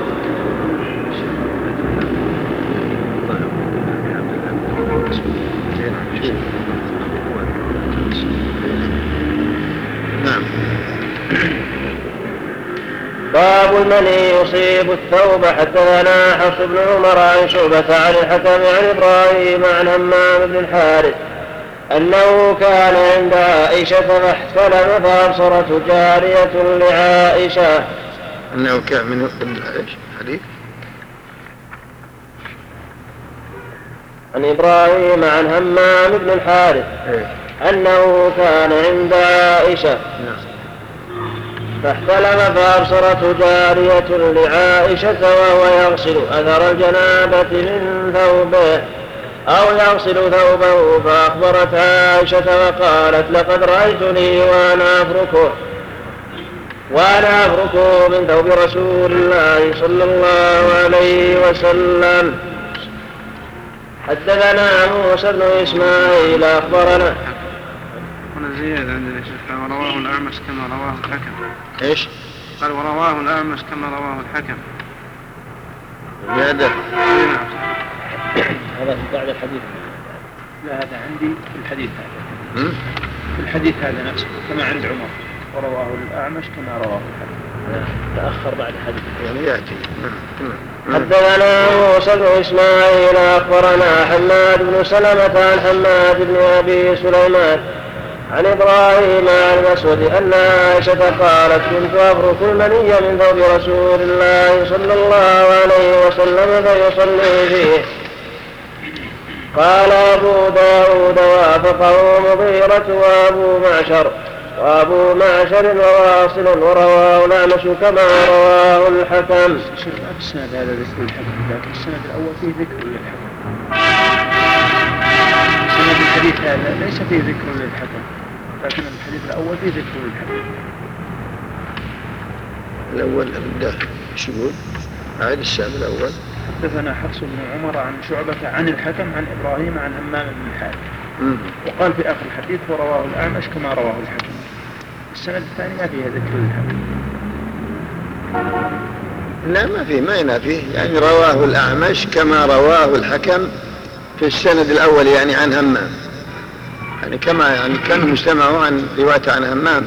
نعم. باب المني يصيب الثوب. حدثنا حفص بن عمر عن شعبة عن الحكم عن إبراهيم عن همام بن الحارث أنه كان عند عائشة فاحتلم فأبصرته جارية لعائشة. أنه كان من إيش حديث؟ عن إبراهيم عن همام بن الحارث أنه كان عند عائشة فاحتلم فأبصرته جارية لعائشة وهو يغسل أثر الجنابة من ثوبه أو يغسل ثوبه فأخبرت عائشة وقالت لقد رأيتني وأنا أفركه وأنا أفركه من ثوب رسول الله صلى الله عليه وسلم. حدثنا موسى بن إسماعيل أخبرنا هنا زيادة عندنا شيخ ورواه الأعمش كما رواه الحكم. إيش؟ قال ورواه الأعمش كما رواه الحكم. زيادة. هذا بعد الحديث. لا هذا عندي في الحديث هذا. هم؟ في الحديث هذا نفسه كما عند عمر ورواه الأعمش كما رواه الحكم. تأخر بعد الحديث. يعني يأتي. حدثنا موسى بن إسماعيل أخبرنا حماد بن سلمة عن حماد بن أبي سليمان عن إبراهيم عن الأسود أن عائشة قالت كنت أفرك المني من ثوب رسول الله صلى الله عليه وسلم فيصلي فيه. قال أبو داود وافقه مغيرة وأبو معشر وأبو معشر وواصل ورواه الأعمش كما رواه الحكم. السند هذا ذكر الحكم لكن السند الأول فيه ذكر للحكم. سند الحديث هذا ليس فيه ذكر للحكم لكن الحديث الأول فيه ذكر للحكم. الأول أبدا شو يقول؟ عاد السند الأول. حدثنا حفص بن عمر عن شعبة عن الحكم عن إبراهيم عن همام بن الحارث وقال في آخر الحديث ورواه الأعمش كما رواه الحكم. السند الثاني ما فيها ذكر الحكم. لا ما فيه ما ينافيه يعني رواه الأعمش كما رواه الحكم في السند الأول يعني عن همام يعني كما يعني كانوا مجتمعوا عن رواية عن همام.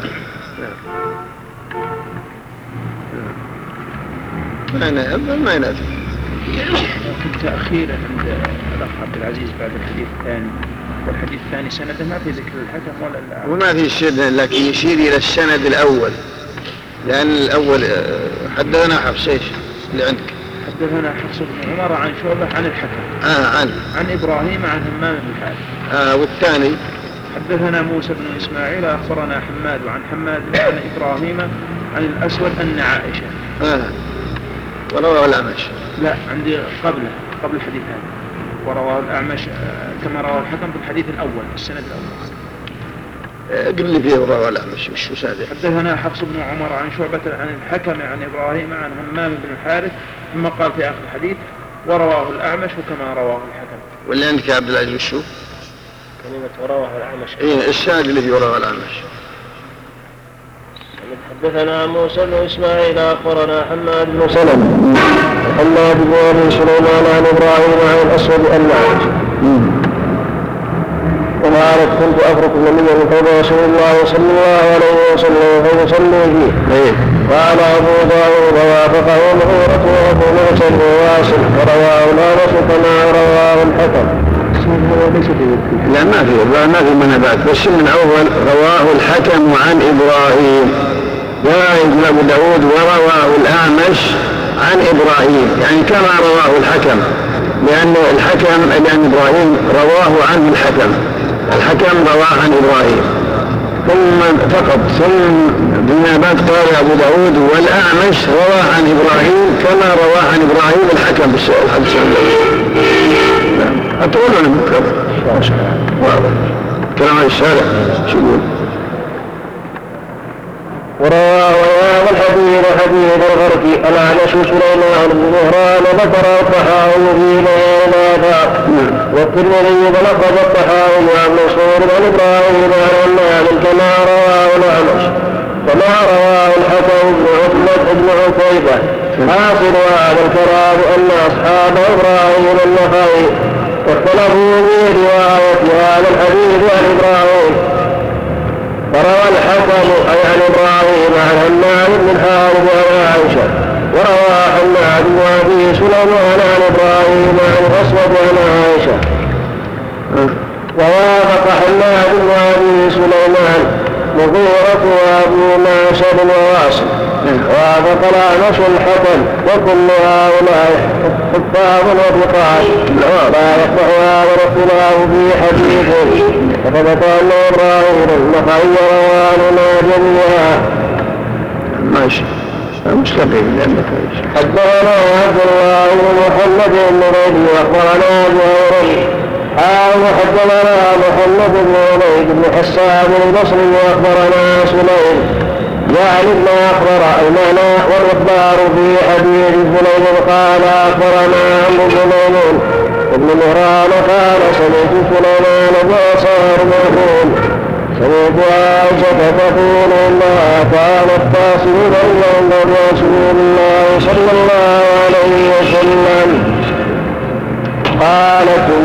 ما ما ينافيه. لكن تأخير عند الأخ عبد العزيز بعد الحديث الثاني والحديث الثاني سنده ما في ذكر الحكم ولا الأعمش. وما في شيء لكن يشير إلى السند الأول لأن الأول حدثنا حفص ايش اللي عندك؟ حدثنا حفص بن عمر عن شعبة عن الحكم آه عن عن إبراهيم عن همام بن الحارث. آه والثاني حدثنا موسى بن إسماعيل أخبرنا حماد عن حماد عن إبراهيم عن الأسود أن عائشة. آه ورواه الأعمش. لا عندي قبله قبل الحديث هذا ورواه الأعمش كما رواه الحكم في الحديث الأول السند الأول. قل لي فيه ورواه الأعمش مش وسادة. حدثنا حفص بن عمر عن شعبة عن الحكم عن إبراهيم عن همام بن الحارث ثم قال في آخر الحديث ورواه الأعمش وكما رواه الحكم. واللي عندك يا عبد العزيز شو؟ كلمة ورواه الأعمش. إيه السند اللي فيه ورواه الأعمش. حدثنا موسى بن اسماعيل اخبرنا حماد بن سلمة حماد بن ابي سليمان عن ابراهيم عن الاسود النعج وقالت كنت افرق النبي من حوض رسول الله صلى الله عليه وسلم فيصلي فيه. قال ابو داود ووافقه المغيرة وابو موسى وواصل ورواه الأعمش كما رواه الحكم. لا ما في ما في منابات بس من اول رواه الحكم عن ابراهيم جاء ابو داود ورواه الأعمش عن ابراهيم يعني كما رواه الحكم لان الحكم لان ابراهيم رواه عنه الحكم الحكم رواه عن ابراهيم ثم فقط ثم بالنابات قال ابو داود والأعمش رواه عن ابراهيم كما رواه عن ابراهيم الحكم بالسؤال أطول ولا مكتب؟ واضح كلام عن الشارع شو يقول؟ ورواه هذا الحديث حديث الغرقي الأعمش سليمان بن مهران ذكر الطحاوي في بيان الآثار والترمذي بلفظ الطحاوي عن منصور عن إبراهيم عن عماد كما رواه الأعمش كما رواه الحكم بن عتبة بن عتيبة. حاصل هذا الكلام أن أصحاب إبراهيم النخعي اختلفوا في رواية هذا الحديث عن إبراهيم فروى الحكم أي عن إبراهيم عن حماد بن الحارث عن عائشة وروى حماد بن أبي سليمان عن إبراهيم عن الأسود عن عائشة ووافق حماد بن أبي سليمان مغيرة وأبو معشر وواصل وافق الأعمش الحكم وكل هؤلاء حفاظ وثقات لا يصح هذا الاختلاف في حديثه فثبت أن إبراهيم النخعي رواننا جميعا ماشي مستقيم لأنك حدثنا عبد الله بن محمد بن عبيد واخبرنا ابو هريره قال حدثنا محمد بن عبيد بن حسان البصري واخبرنا سليم يعني ابن اخبر المعنى والاخبار في حديث سليم قال اخبرنا عمرو بن ميمون ابن مهران قال سمعت سليمان بأصار يقول سمعت عائشة تقول انها كانت تصل بين رسول الله صلى الله عليه وسلم قالت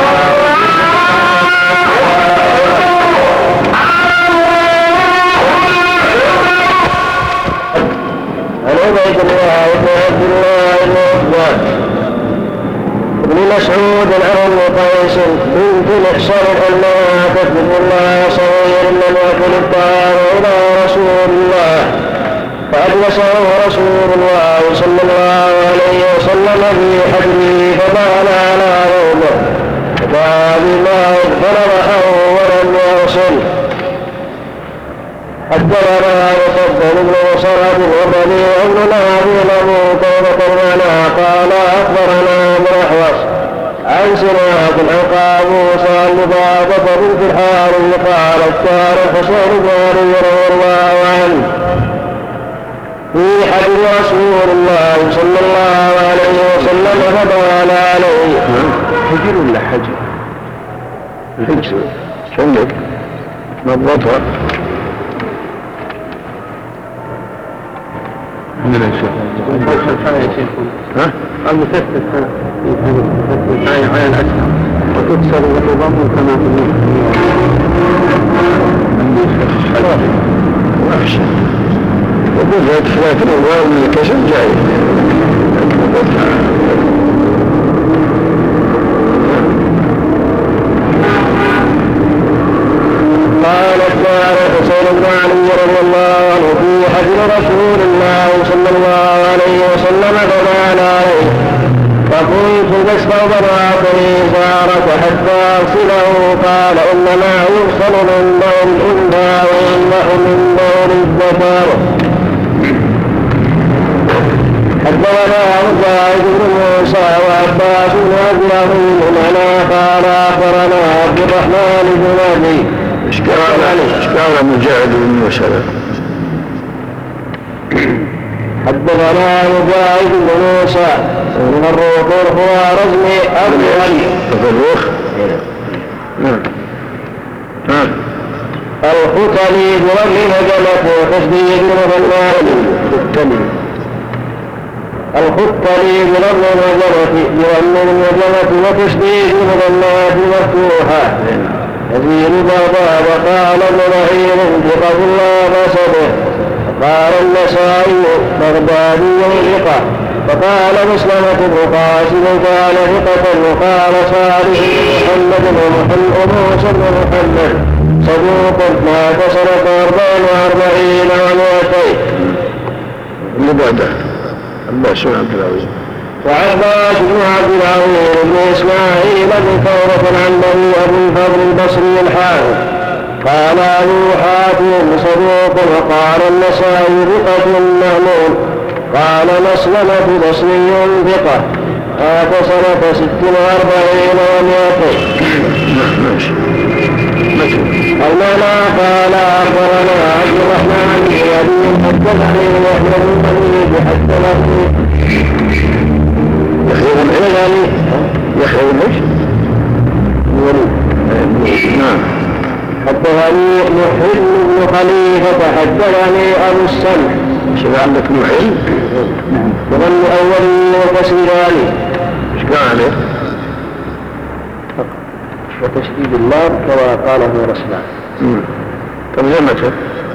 عن عبيد الله بن عبد الله بن عثمان ابن مسعود عن ام قيس بنت محصن انها تكتب الله صغير لم يكن الطعام الى رسول الله فأجلسه رسول الله صلى الله عليه وسلم في حجره فبال على روضه فدعا بماء فنضحه ولم يغسل. حدثنا يقبل بن مصعب وبني بن نافع له توبة المعنى قال اخبرنا ابن احوص عن سماك عن قابوس عن مضافة بنت الحارث قالت كان الحسين بن علي رضي الله عنه في حجر رسول الله صلى الله عليه وسلم فبال عليه. حجر ولا حجر؟ حجر شنك نضبطها من الشيخ ها؟ المكتب عين عين أسهل وتكسر وتضم كما تقول وأخشى وبدأت خلاف الأموال من الكسر جائز. قالت كان حسين بن علي رضي الله عنه في حجر رسول الله صلى الله عليه وسلم فبال عليه فقلت تستغفر اعطني زارك حتى اغسله قال انما يغسل من بول الانثى ويمنح من بول الذكر. حدثنا مجاهد بن موسى وعباس بن ابراهيم معنا قال اخبرنا عبد الرحمن بن ابي اشكال مجاهد بن موسى. حدثنا مجاهد بن موسى من الروح الخوارزمي ابو علي الروح نعم نعم الختلي برمي نجمة وتشديد المثنى الختلي برمي نجمة برمي النجمة وتشديد المثنى مفتوحة يزيد بابا وقال ابن رهيب ثقة الله بصره قال النسائي بغدادي ثقة فقال مسلمة بن قاسم كان ثقة وقال صالح محمد ومحمد موسى بن محمد صدوق مات سنة أربع وأربعين ومئتين لبعده عباس بن عبد العزيز وعباس بن عبد العزيز بن إسماعيل بن ثورة العنبري أبو الفضل البصري الحافظ قال أبو حاتم صدوق وقال النسائي ثقة مأمون قال مسلمة بصري ثقة مات سنة ست وأربعين ومئتين المعنى قال أخبرنا عبد الرحمن بن أبي حدثني يحيى بن حميد حدثني يحيى بن حميد يحيى بن حميد نعم حدثني محل بن خليفة حدثني أبو السمح شبه عندك محل وظن أولي وتسجيلاني ايش قال عليه وتشديد الله كما قاله رسول ترجمته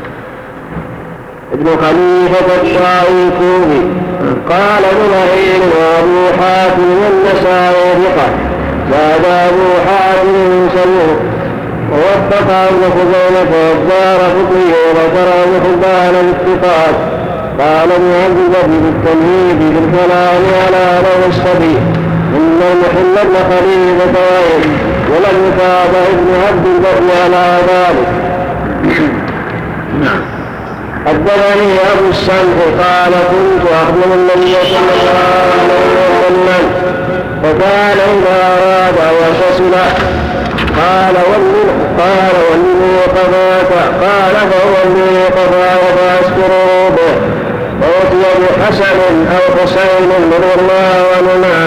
ابن خليفة الطائي الكوفي قال ابن معين وابو حاتم والنسائي ثقة زاد ابو حاتم سموه ووفق ابن خزيمة والدار قطني وذكر ابن حبان الاتفاق قال ابن عبد البر بالتمهيد في الكلام على له الصبي ان المحل ابن خليفة وعين ولم يتابع ابن عبد البر على ذلك. نعم. حدثني ابو السمح قال كنت اخدم النبي صلى الله عليه وسلم فكان اذا اراد ان يغتسل قال ولي قال ولي قضاك قال فولي قضاك فاذكره به فأتي بحسن او حسين رضي الله عنهما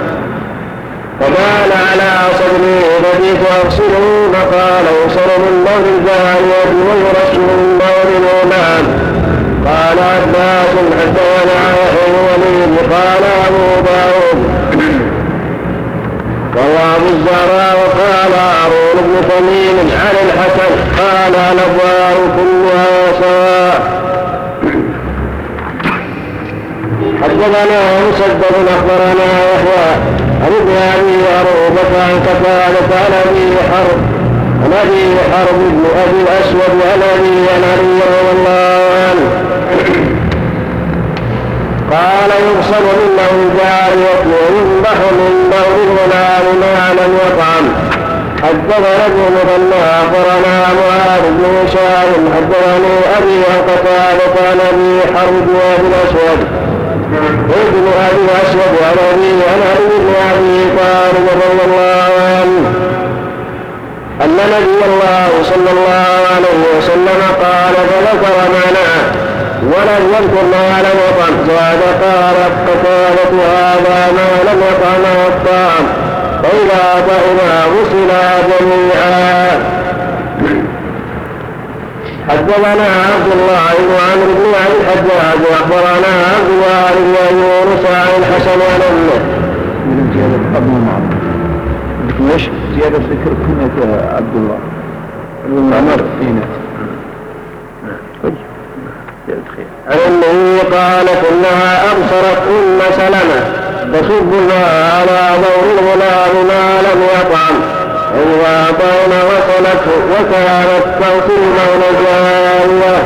فقال على صدري بديت اغسله فقال يغسل من بول الجارية ويرش من بول الغلام. قال عباس حدثنا يحيى الوليد قال ابو داود وهو ابو الزهراء وقال هارون بن تميم عن الحسن قال الابواب كلها سواء. حدثنا مسدد اخبرنا يحيى عن ابن ابي عروبة عن قتادة عن ابي حرب عن ابي حرب بن ابي الاسود عن ابي عن علي رضي الله عنه قال يغسل منه الجارية ويذبح من بول الغلام ما لم يطعم. حدثنا ابن مثنى اخبرنا معاذ بن هشام حدثني ابي عن قتادة عن ابي حرب بن ابي الاسود ابن ابي الاسود عن ابي عن علي بن ابي طالب رضي الله عنه ان نبي الله صلى الله عليه وسلم قال فذكر معناه ولم يذكر ما لم يطعم زاد قال قتادة هذا ما لم يطعم الطعام فإذا طعما غسلا جميعا. حدثنا عبد الله بن عمرو بن علي الحجاج واخبرنا عبد الله بن يونس عن الحسن عن امه. من زيادة ابو معمر. ليش زيادة ذكر كنية عبد الله بن معمر هنا. عن امه قالت انها ابصرت ام سلمة تصب الماء على بول الغلام ما لم يطعم فإذا طعم غسلته وكانت تغسل بول الجارية.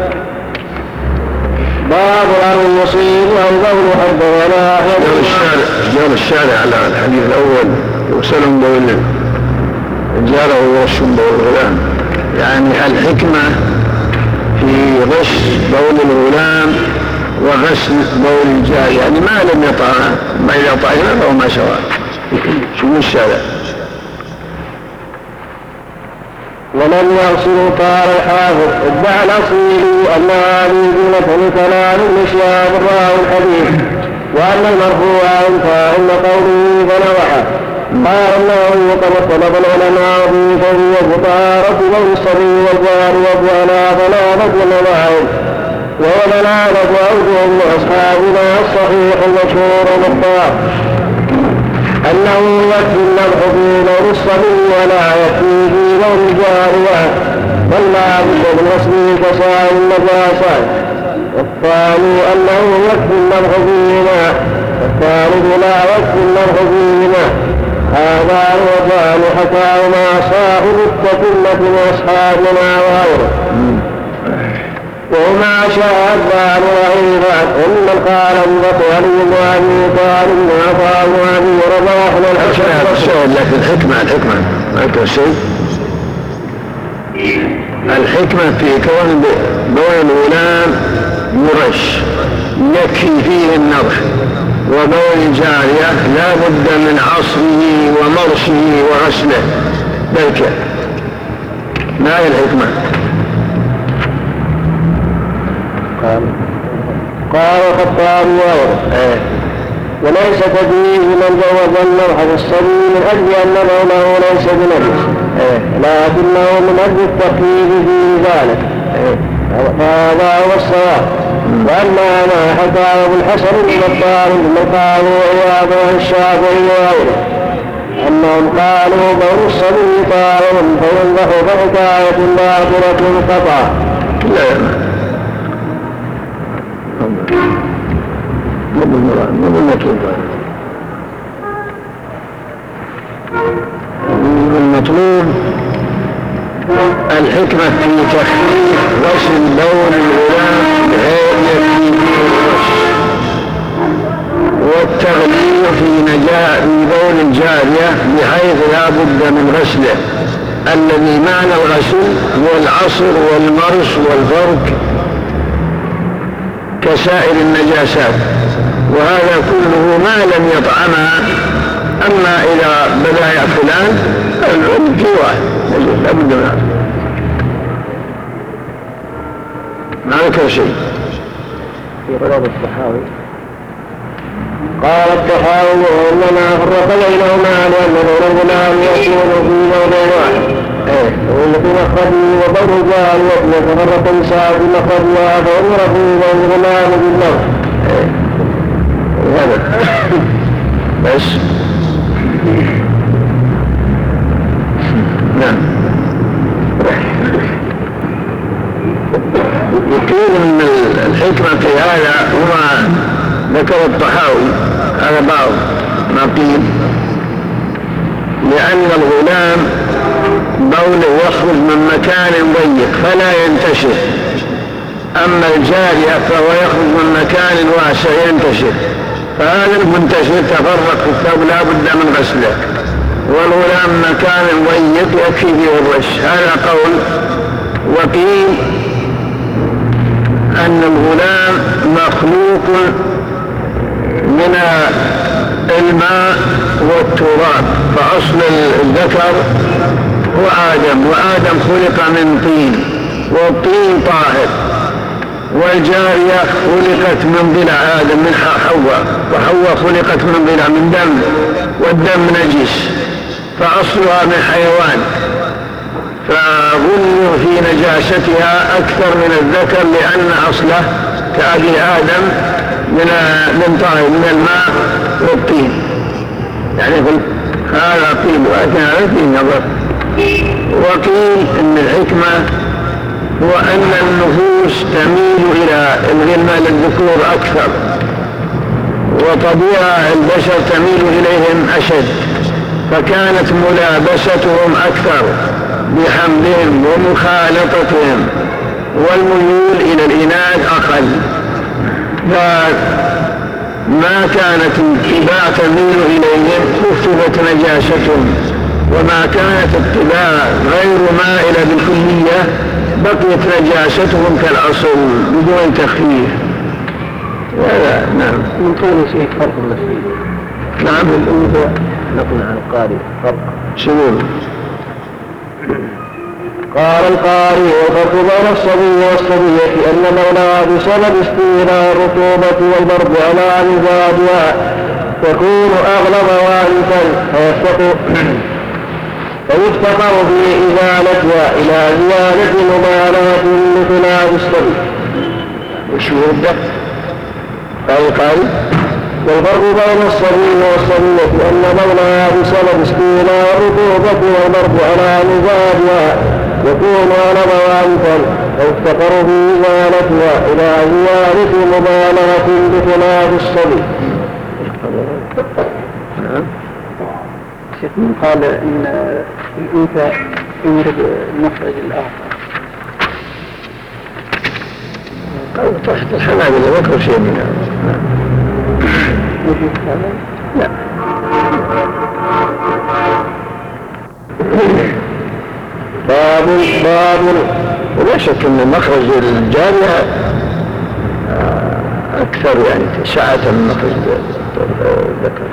باب الأمر يصيب والبول حدثنا جار الشارع على الحديث الأول يغسل من بول الجارة ويرش من بول الغلام، يعني الحكمة في غش بول الغلام وغسل بول الجارية، يعني ما لم يطعم ما إذا طعم فهو ما سواء. شو الشارع ولم يغسلوا قال الحافظ ادعى الاصيل ان هذه جملة لكلام الاشياء بالراوي الحديث وان المرفوع انتهى ان قوله فنوح قال النووي قد اختلف العلماء في كيفية طهارة بول الصبي والجار وابوالها ثلاثة مذاهب وهو ثلاثة أوجه لأصحابنا الصحيح المشهور المختار أنه يكفي النضح في بول الصبي ولا يكفي في بول الجارية بل لا بد من غسله كسائر النجاسات. والثاني أنه يكفي النضح فيهما والثالث لا يكفي النضح فيهما. هذا هو قال حكاهما صاحب التتمة وأصحابنا وغيره وهما شاذان ضعيفان ومن قال أبو علي وأبي طالب وعطاء وأبي رباح والحسن. لكن الحكمة الحكمة ما أنت شيء الحكمة في كون بول الغلام يرش يكفي فيه النضح وبول الجارية لا بد من عصره ومرشه وغسله بل ما هي الحكمة؟ قال قال الخطابي وغيره وليس تدريج من جوز النضح في الصبي من أجل أن بوله ليس بنجس لكنه من أجل التقييد في ذلك هذا هو الصواب. وأما ما حكاه ابو الحسن البطار من قالوا عياض والشافعي وغيره أنهم قالوا بول الصبي طاهر فينضح فحكاية باطلة قطعا. المطلوب الحكمة في تخفيف غسل بول الغلام بحيث يكفي فيه الغسل والتغليظ في نجاة في بول الجارية بحيث لا بد من غسله الذي معنى الغسل هو العصر والمرش والفرك كسائر النجاسات وهذا كله ما لم يطعمها. أما إذا بدأ يأكلان العلم في واحد لا بد منها ما ذكر شيء. في غرض الطحاوي قال الطحاوي إنما فرق بينهما لأن بول الغلام يكون في بول واحد والذي مخرجه وبول الجارية يتفرق نساء في مخرجها فأمر في بول الغلام بالنضح هذا بس. نعم يقول ان الحكمة في هذا هو ذكر الطحاوي هذا بعض ما قيل لأن الغلام بوله يخرج من مكان ضيق فلا ينتشر أما الجارية فهو يخرج من مكان واسع ينتشر فهذا المنتشر تفرق في الثوب لا بد من غسله والغلام مكان ضيق يكفي فيه الرش. هذا قول. وقيل أن الغلام مخلوق من الماء والتراب فأصل الذكر هو آدم وآدم خلق من طين والطين طاهر والجارية خلقت من ضلع آدم من حواء وحواء خلقت من ضلع من دم والدم نجس فأصلها من حيوان فظنوا في نجاستها أكثر من الذكر لأن أصله كأبي آدم من من طاهر من الماء والطين يعني هذا قيل وأثناء في نظر. وقيل إن الحكمة هو أن النفوس تميل إلى الغلمان للذكور أكثر وطبيعة البشر تميل إليهم أشد فكانت ملابستهم أكثر بحملهم ومخالطتهم والميول إلى الإناث أقل فما كانت الاتباع تميل إليهم خففت نجاستهم وما كانت الاتباع غير مائلة بالكلية بقيت نجاستهم كالأصل بدون تخفيف. هذا نعم من كل شيء فرق النفسي. نعم الأنثى نقل عن القارئ فرق شنو؟ قال القارئ والفرق بين الصبي والصبية أن مولاه بسبب استيلاء الرطوبة والبرد على مزاجها يكون أغلظ وأنفل فيفتقر في إزالتها إلى زيادة مبالغة بخلاف الصبي. وشو يبدأ؟ قال قال والفرق بين الصبي والصبية أن بولها بسبب استيلاء الرطوبة والضرب على مزاجها يكون أغلظ وأنفل فيفتقر في إزالتها إلى زيادة مبالغة بخلاف الصبي. شيخ من قال إن الأنثى يورد المخرج الآخر تحت الحنابلة ما كل شيء منها. لا باب باب ولا شك ان مخرج الجارية اكثر يعني شعة من مخرج الذكر.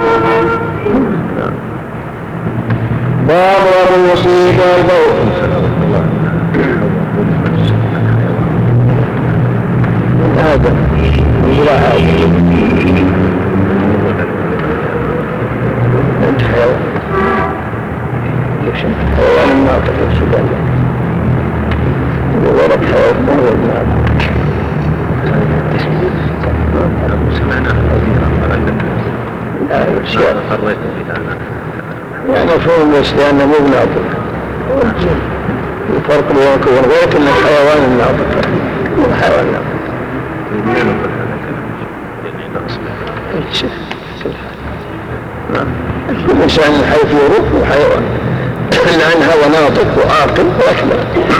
باب ومن يصيب البول هذا ولا انت حيوان ليش انت حيوان الناطق يقصد الله ولد حيوان ما هو الناطق يعني مفهوم بس لأنه مو ناطق الفرق بينك وغيرك ان الحيوان الناطق مو حيوان ناطق نعم الإنسان من حيث يروح هو حيوان لأن هو ناطق وعاقل وأكبر.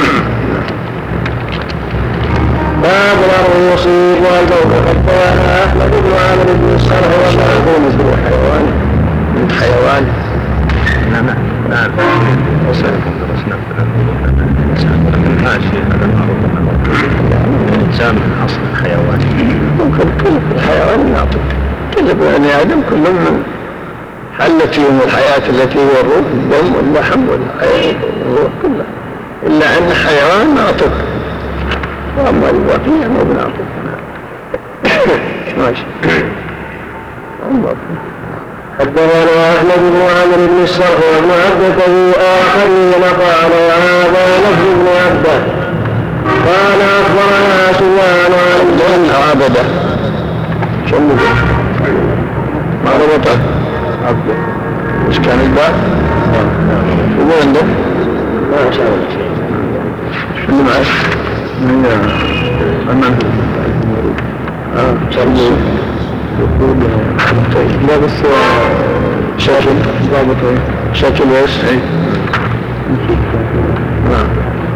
باب الأرض يصيب والبول حدثنا أحمد بن عامر بن الصرح ومعقول مثل حيوان من حيوان. نعم نعم وصلكم درسنا في الإنسان ولكن هذا الشيء هذا معروف الإنسان من أصل الحيوان ممكن كل الحيوان ناطق كل بني آدم كلهم من حلت فيهم الحياة التي هي الروح الدم واللحم والحياة والروح كلها إلا أن حيوان ناطق وأما البقية مو بناطق. ماشي. حدثنا أحمد بن عامر بن الصرح وابن عبدة في آخرين قال وهذا لفظ ابن عبدة قال أخبرنا سفيان عن ابن عبدة شنو ما ربطه عبدة مش كان الباء شو عنده ما شاء الله شنو معك من أمام اه شرمي يقول لا بس شكل ضابط شكل ايش نعم.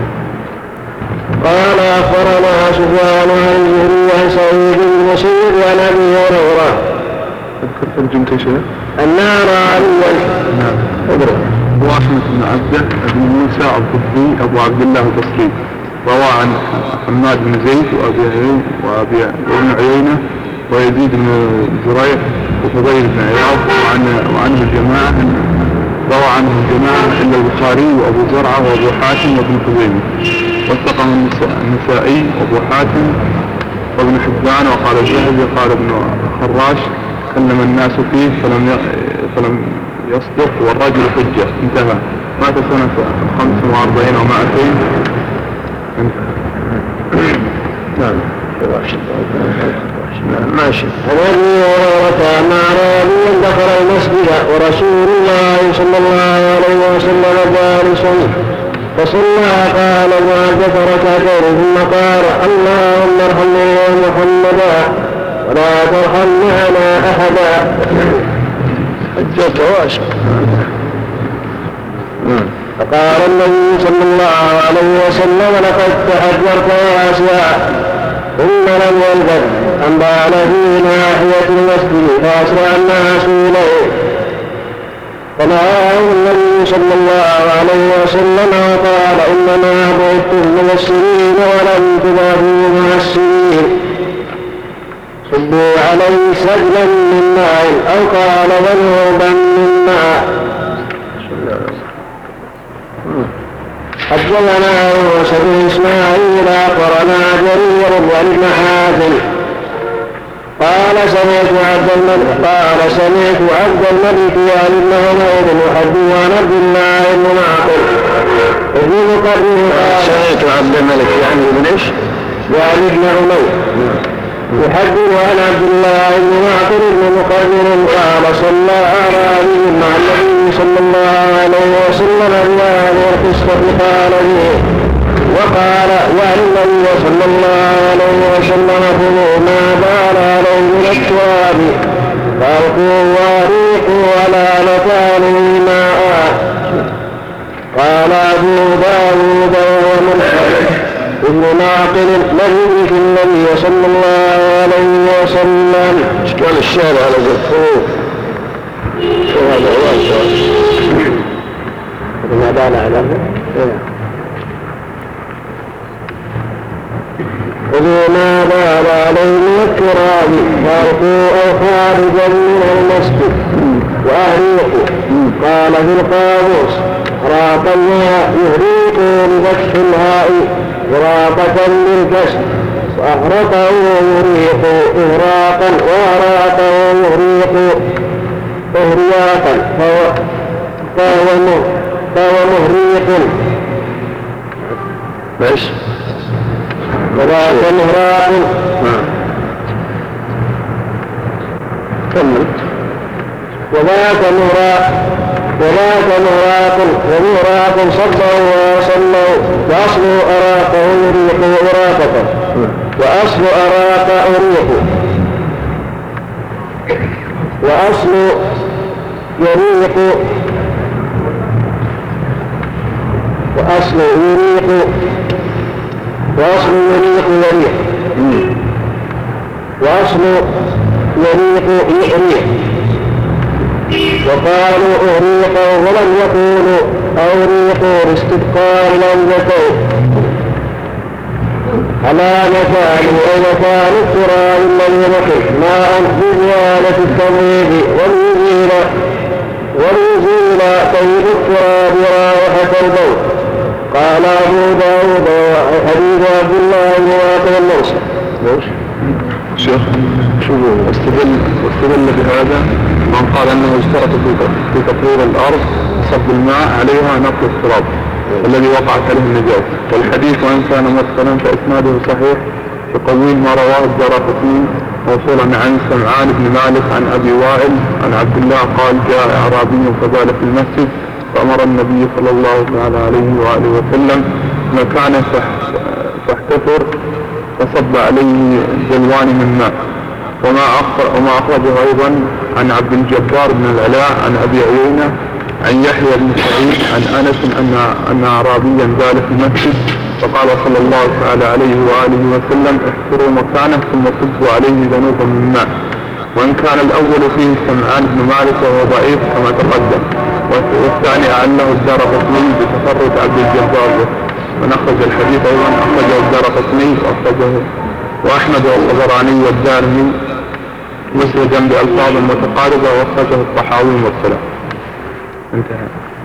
قال أخبرنا سفيان عن الزهري عن سعيد بن مسيب وعن أبي هريرة أذكر ترجمة شيء النار عليا نعم أدرك هو أحمد بن عبده بن موسى الضبي أبو عبد الله البصري روى عن حماد بن زيد وأبي عيينة وأبي ابن عيينة ويزيد بن زريع وفضيل بن عياض وعن وعنه الجماعة روى عنه الجماعة إلا البخاري وأبو زرعة وأبو حاتم وابن خزيمة وثقه النسائي وأبو حاتم وابن حبان وقال الذهبي قال ابن خراش كلم الناس فيه فلم فلم يصدق والرجل حجة انتهى مات سنة خمس وأربعين ومائتين نعم ماشي. عن أبي هريرة أن أعرابيا دخل المسجد ورسول الله صلى الله عليه وسلم جالس فصلى قال وحدث ركعتين ثم قال اللهم ارحمني يا محمدا ولا ترحم معنا أحدا. حجته واشهد. فقال النبي صلى الله عليه وسلم لقد تحجرت يا أسياء ثم لم يلبث أن بال في ناحية المسجد فأسرع الناس إليه فنهاه النبي صلى الله عليه وسلم وقال إنما بعثتم مبشرين ولم تبعثوا معشرين صبوا عليه سجلا من ماء أو قال ذنوبا من ماء. حدثنا موسى بن إسماعيل أخبرنا جرير وابن حاتم قال سمعت عبد الملك قال سمعت عبد الملك يعني بن عمير يحدث عن عبد الله بن معقل ابن مقرن قال سمعت عبد الملك يعني ابن ايش؟ يعني ابن عمير يحدث عن عبد الله بن معقل بن مقرن قال صلى أعرابي مع النبي صلى الله عليه وسلم بهذه القصة قال به وقال يعني النبي صلى الله عليه وسلم خذوا ما بال عليه من التراب فالقوا واريقوا على مكانه ماء. قال أبو داود وهو منحرف ابن معقل لم يدرك النبي صلى الله عليه وسلم. اشكال الشارع على الخروف وهذا هو الشارع ما بال على خذوا ما بال عليه من التراب فالقوا أو خارجا من المسجد وأهريقوا. قال في القاموس راق الماء يهريق بفتح الهاء إراقة للكسر وأهرقه يهريق إهراقا وأراقه يهريق إهرياقا فهو مهريق بس وذاك مهراق كمل وذاك مهراق وذاك مهراق ومهراق صبوا وصلوا وأصل أراقه يريق إراقة وأصل أراق أريق وأصل يريق وأصل يريق وأصل يريق يريق وأصل يريق يحريق وقالوا أهريقوا ولم يقولوا أوريقوا باستبقاء لنجتين على مكان أو مكان التراب الذي نقل ماء بزيادة التمويل وليزيل وليزيل طيب التراب رائحة البول. قال أبو داود حديث عبد الله بن واقع الموسى. شيخ شوفوا استدل واستدل بهذا من قال انه اشترط في تطهير الارض صب الماء عليها نقل التراب الذي وقعت عليه النجاسة. والحديث وان كان مرسلا فاسناده صحيح يقويه ما رواه الدارقطني موصولا عن سمعان بن مالك عن ابي وائل عن عبد الله قال جاء اعرابي فبال في المسجد فامر النبي صلى الله عليه واله وسلم مكانه فاحتفر فصب عليه جلوان من ماء. وما وما أخرجه أيضا عن عبد الجبار بن العلاء عن أبي عيينة عن يحيى بن سعيد عن أنس أن أن أعرابيا بال في المسجد فقال صلى الله تعالى عليه وآله وسلم احفروا مكانه ثم صبوا عليه ذنوبا من ماء. وإن كان الأول فيه سمعان بن مالك وهو ضعيف كما تقدم والثاني أعله الدارقطني بتفرد عبد الجبار. من أخرج الحديث أيضا أخرجه الدارقطني وأخرجه وأحمد والطبراني والدارمي مسردا بألفاظ متقاربة وأخرجه الطحاوي مرسلا. انتهى.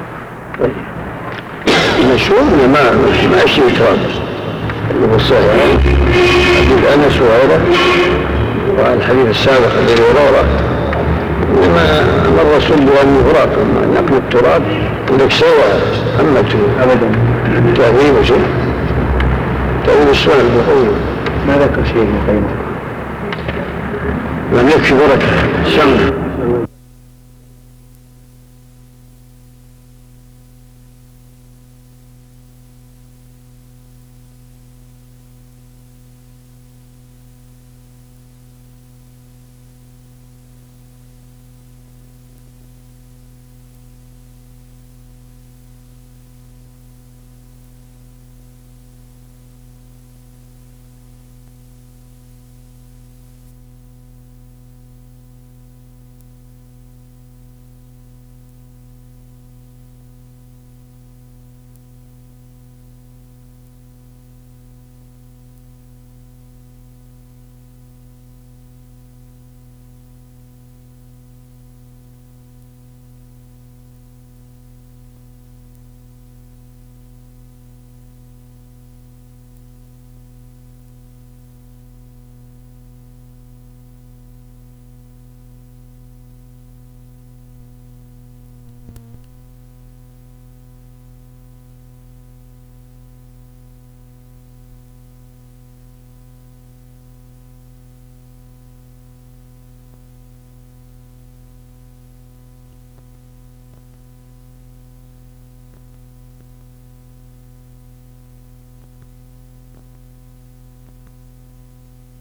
مشهور ما ما شيء تراب اللي هو الصحيح حديث أنس وغيره والحديث السابق الذي وراءه إنما مر صب والمغراق نقل التراب ولك سوى أما أبدا تأويل شيء تأويل السنة البخاري ما ذكر شيء من قيمة لم يكفي بركة شمع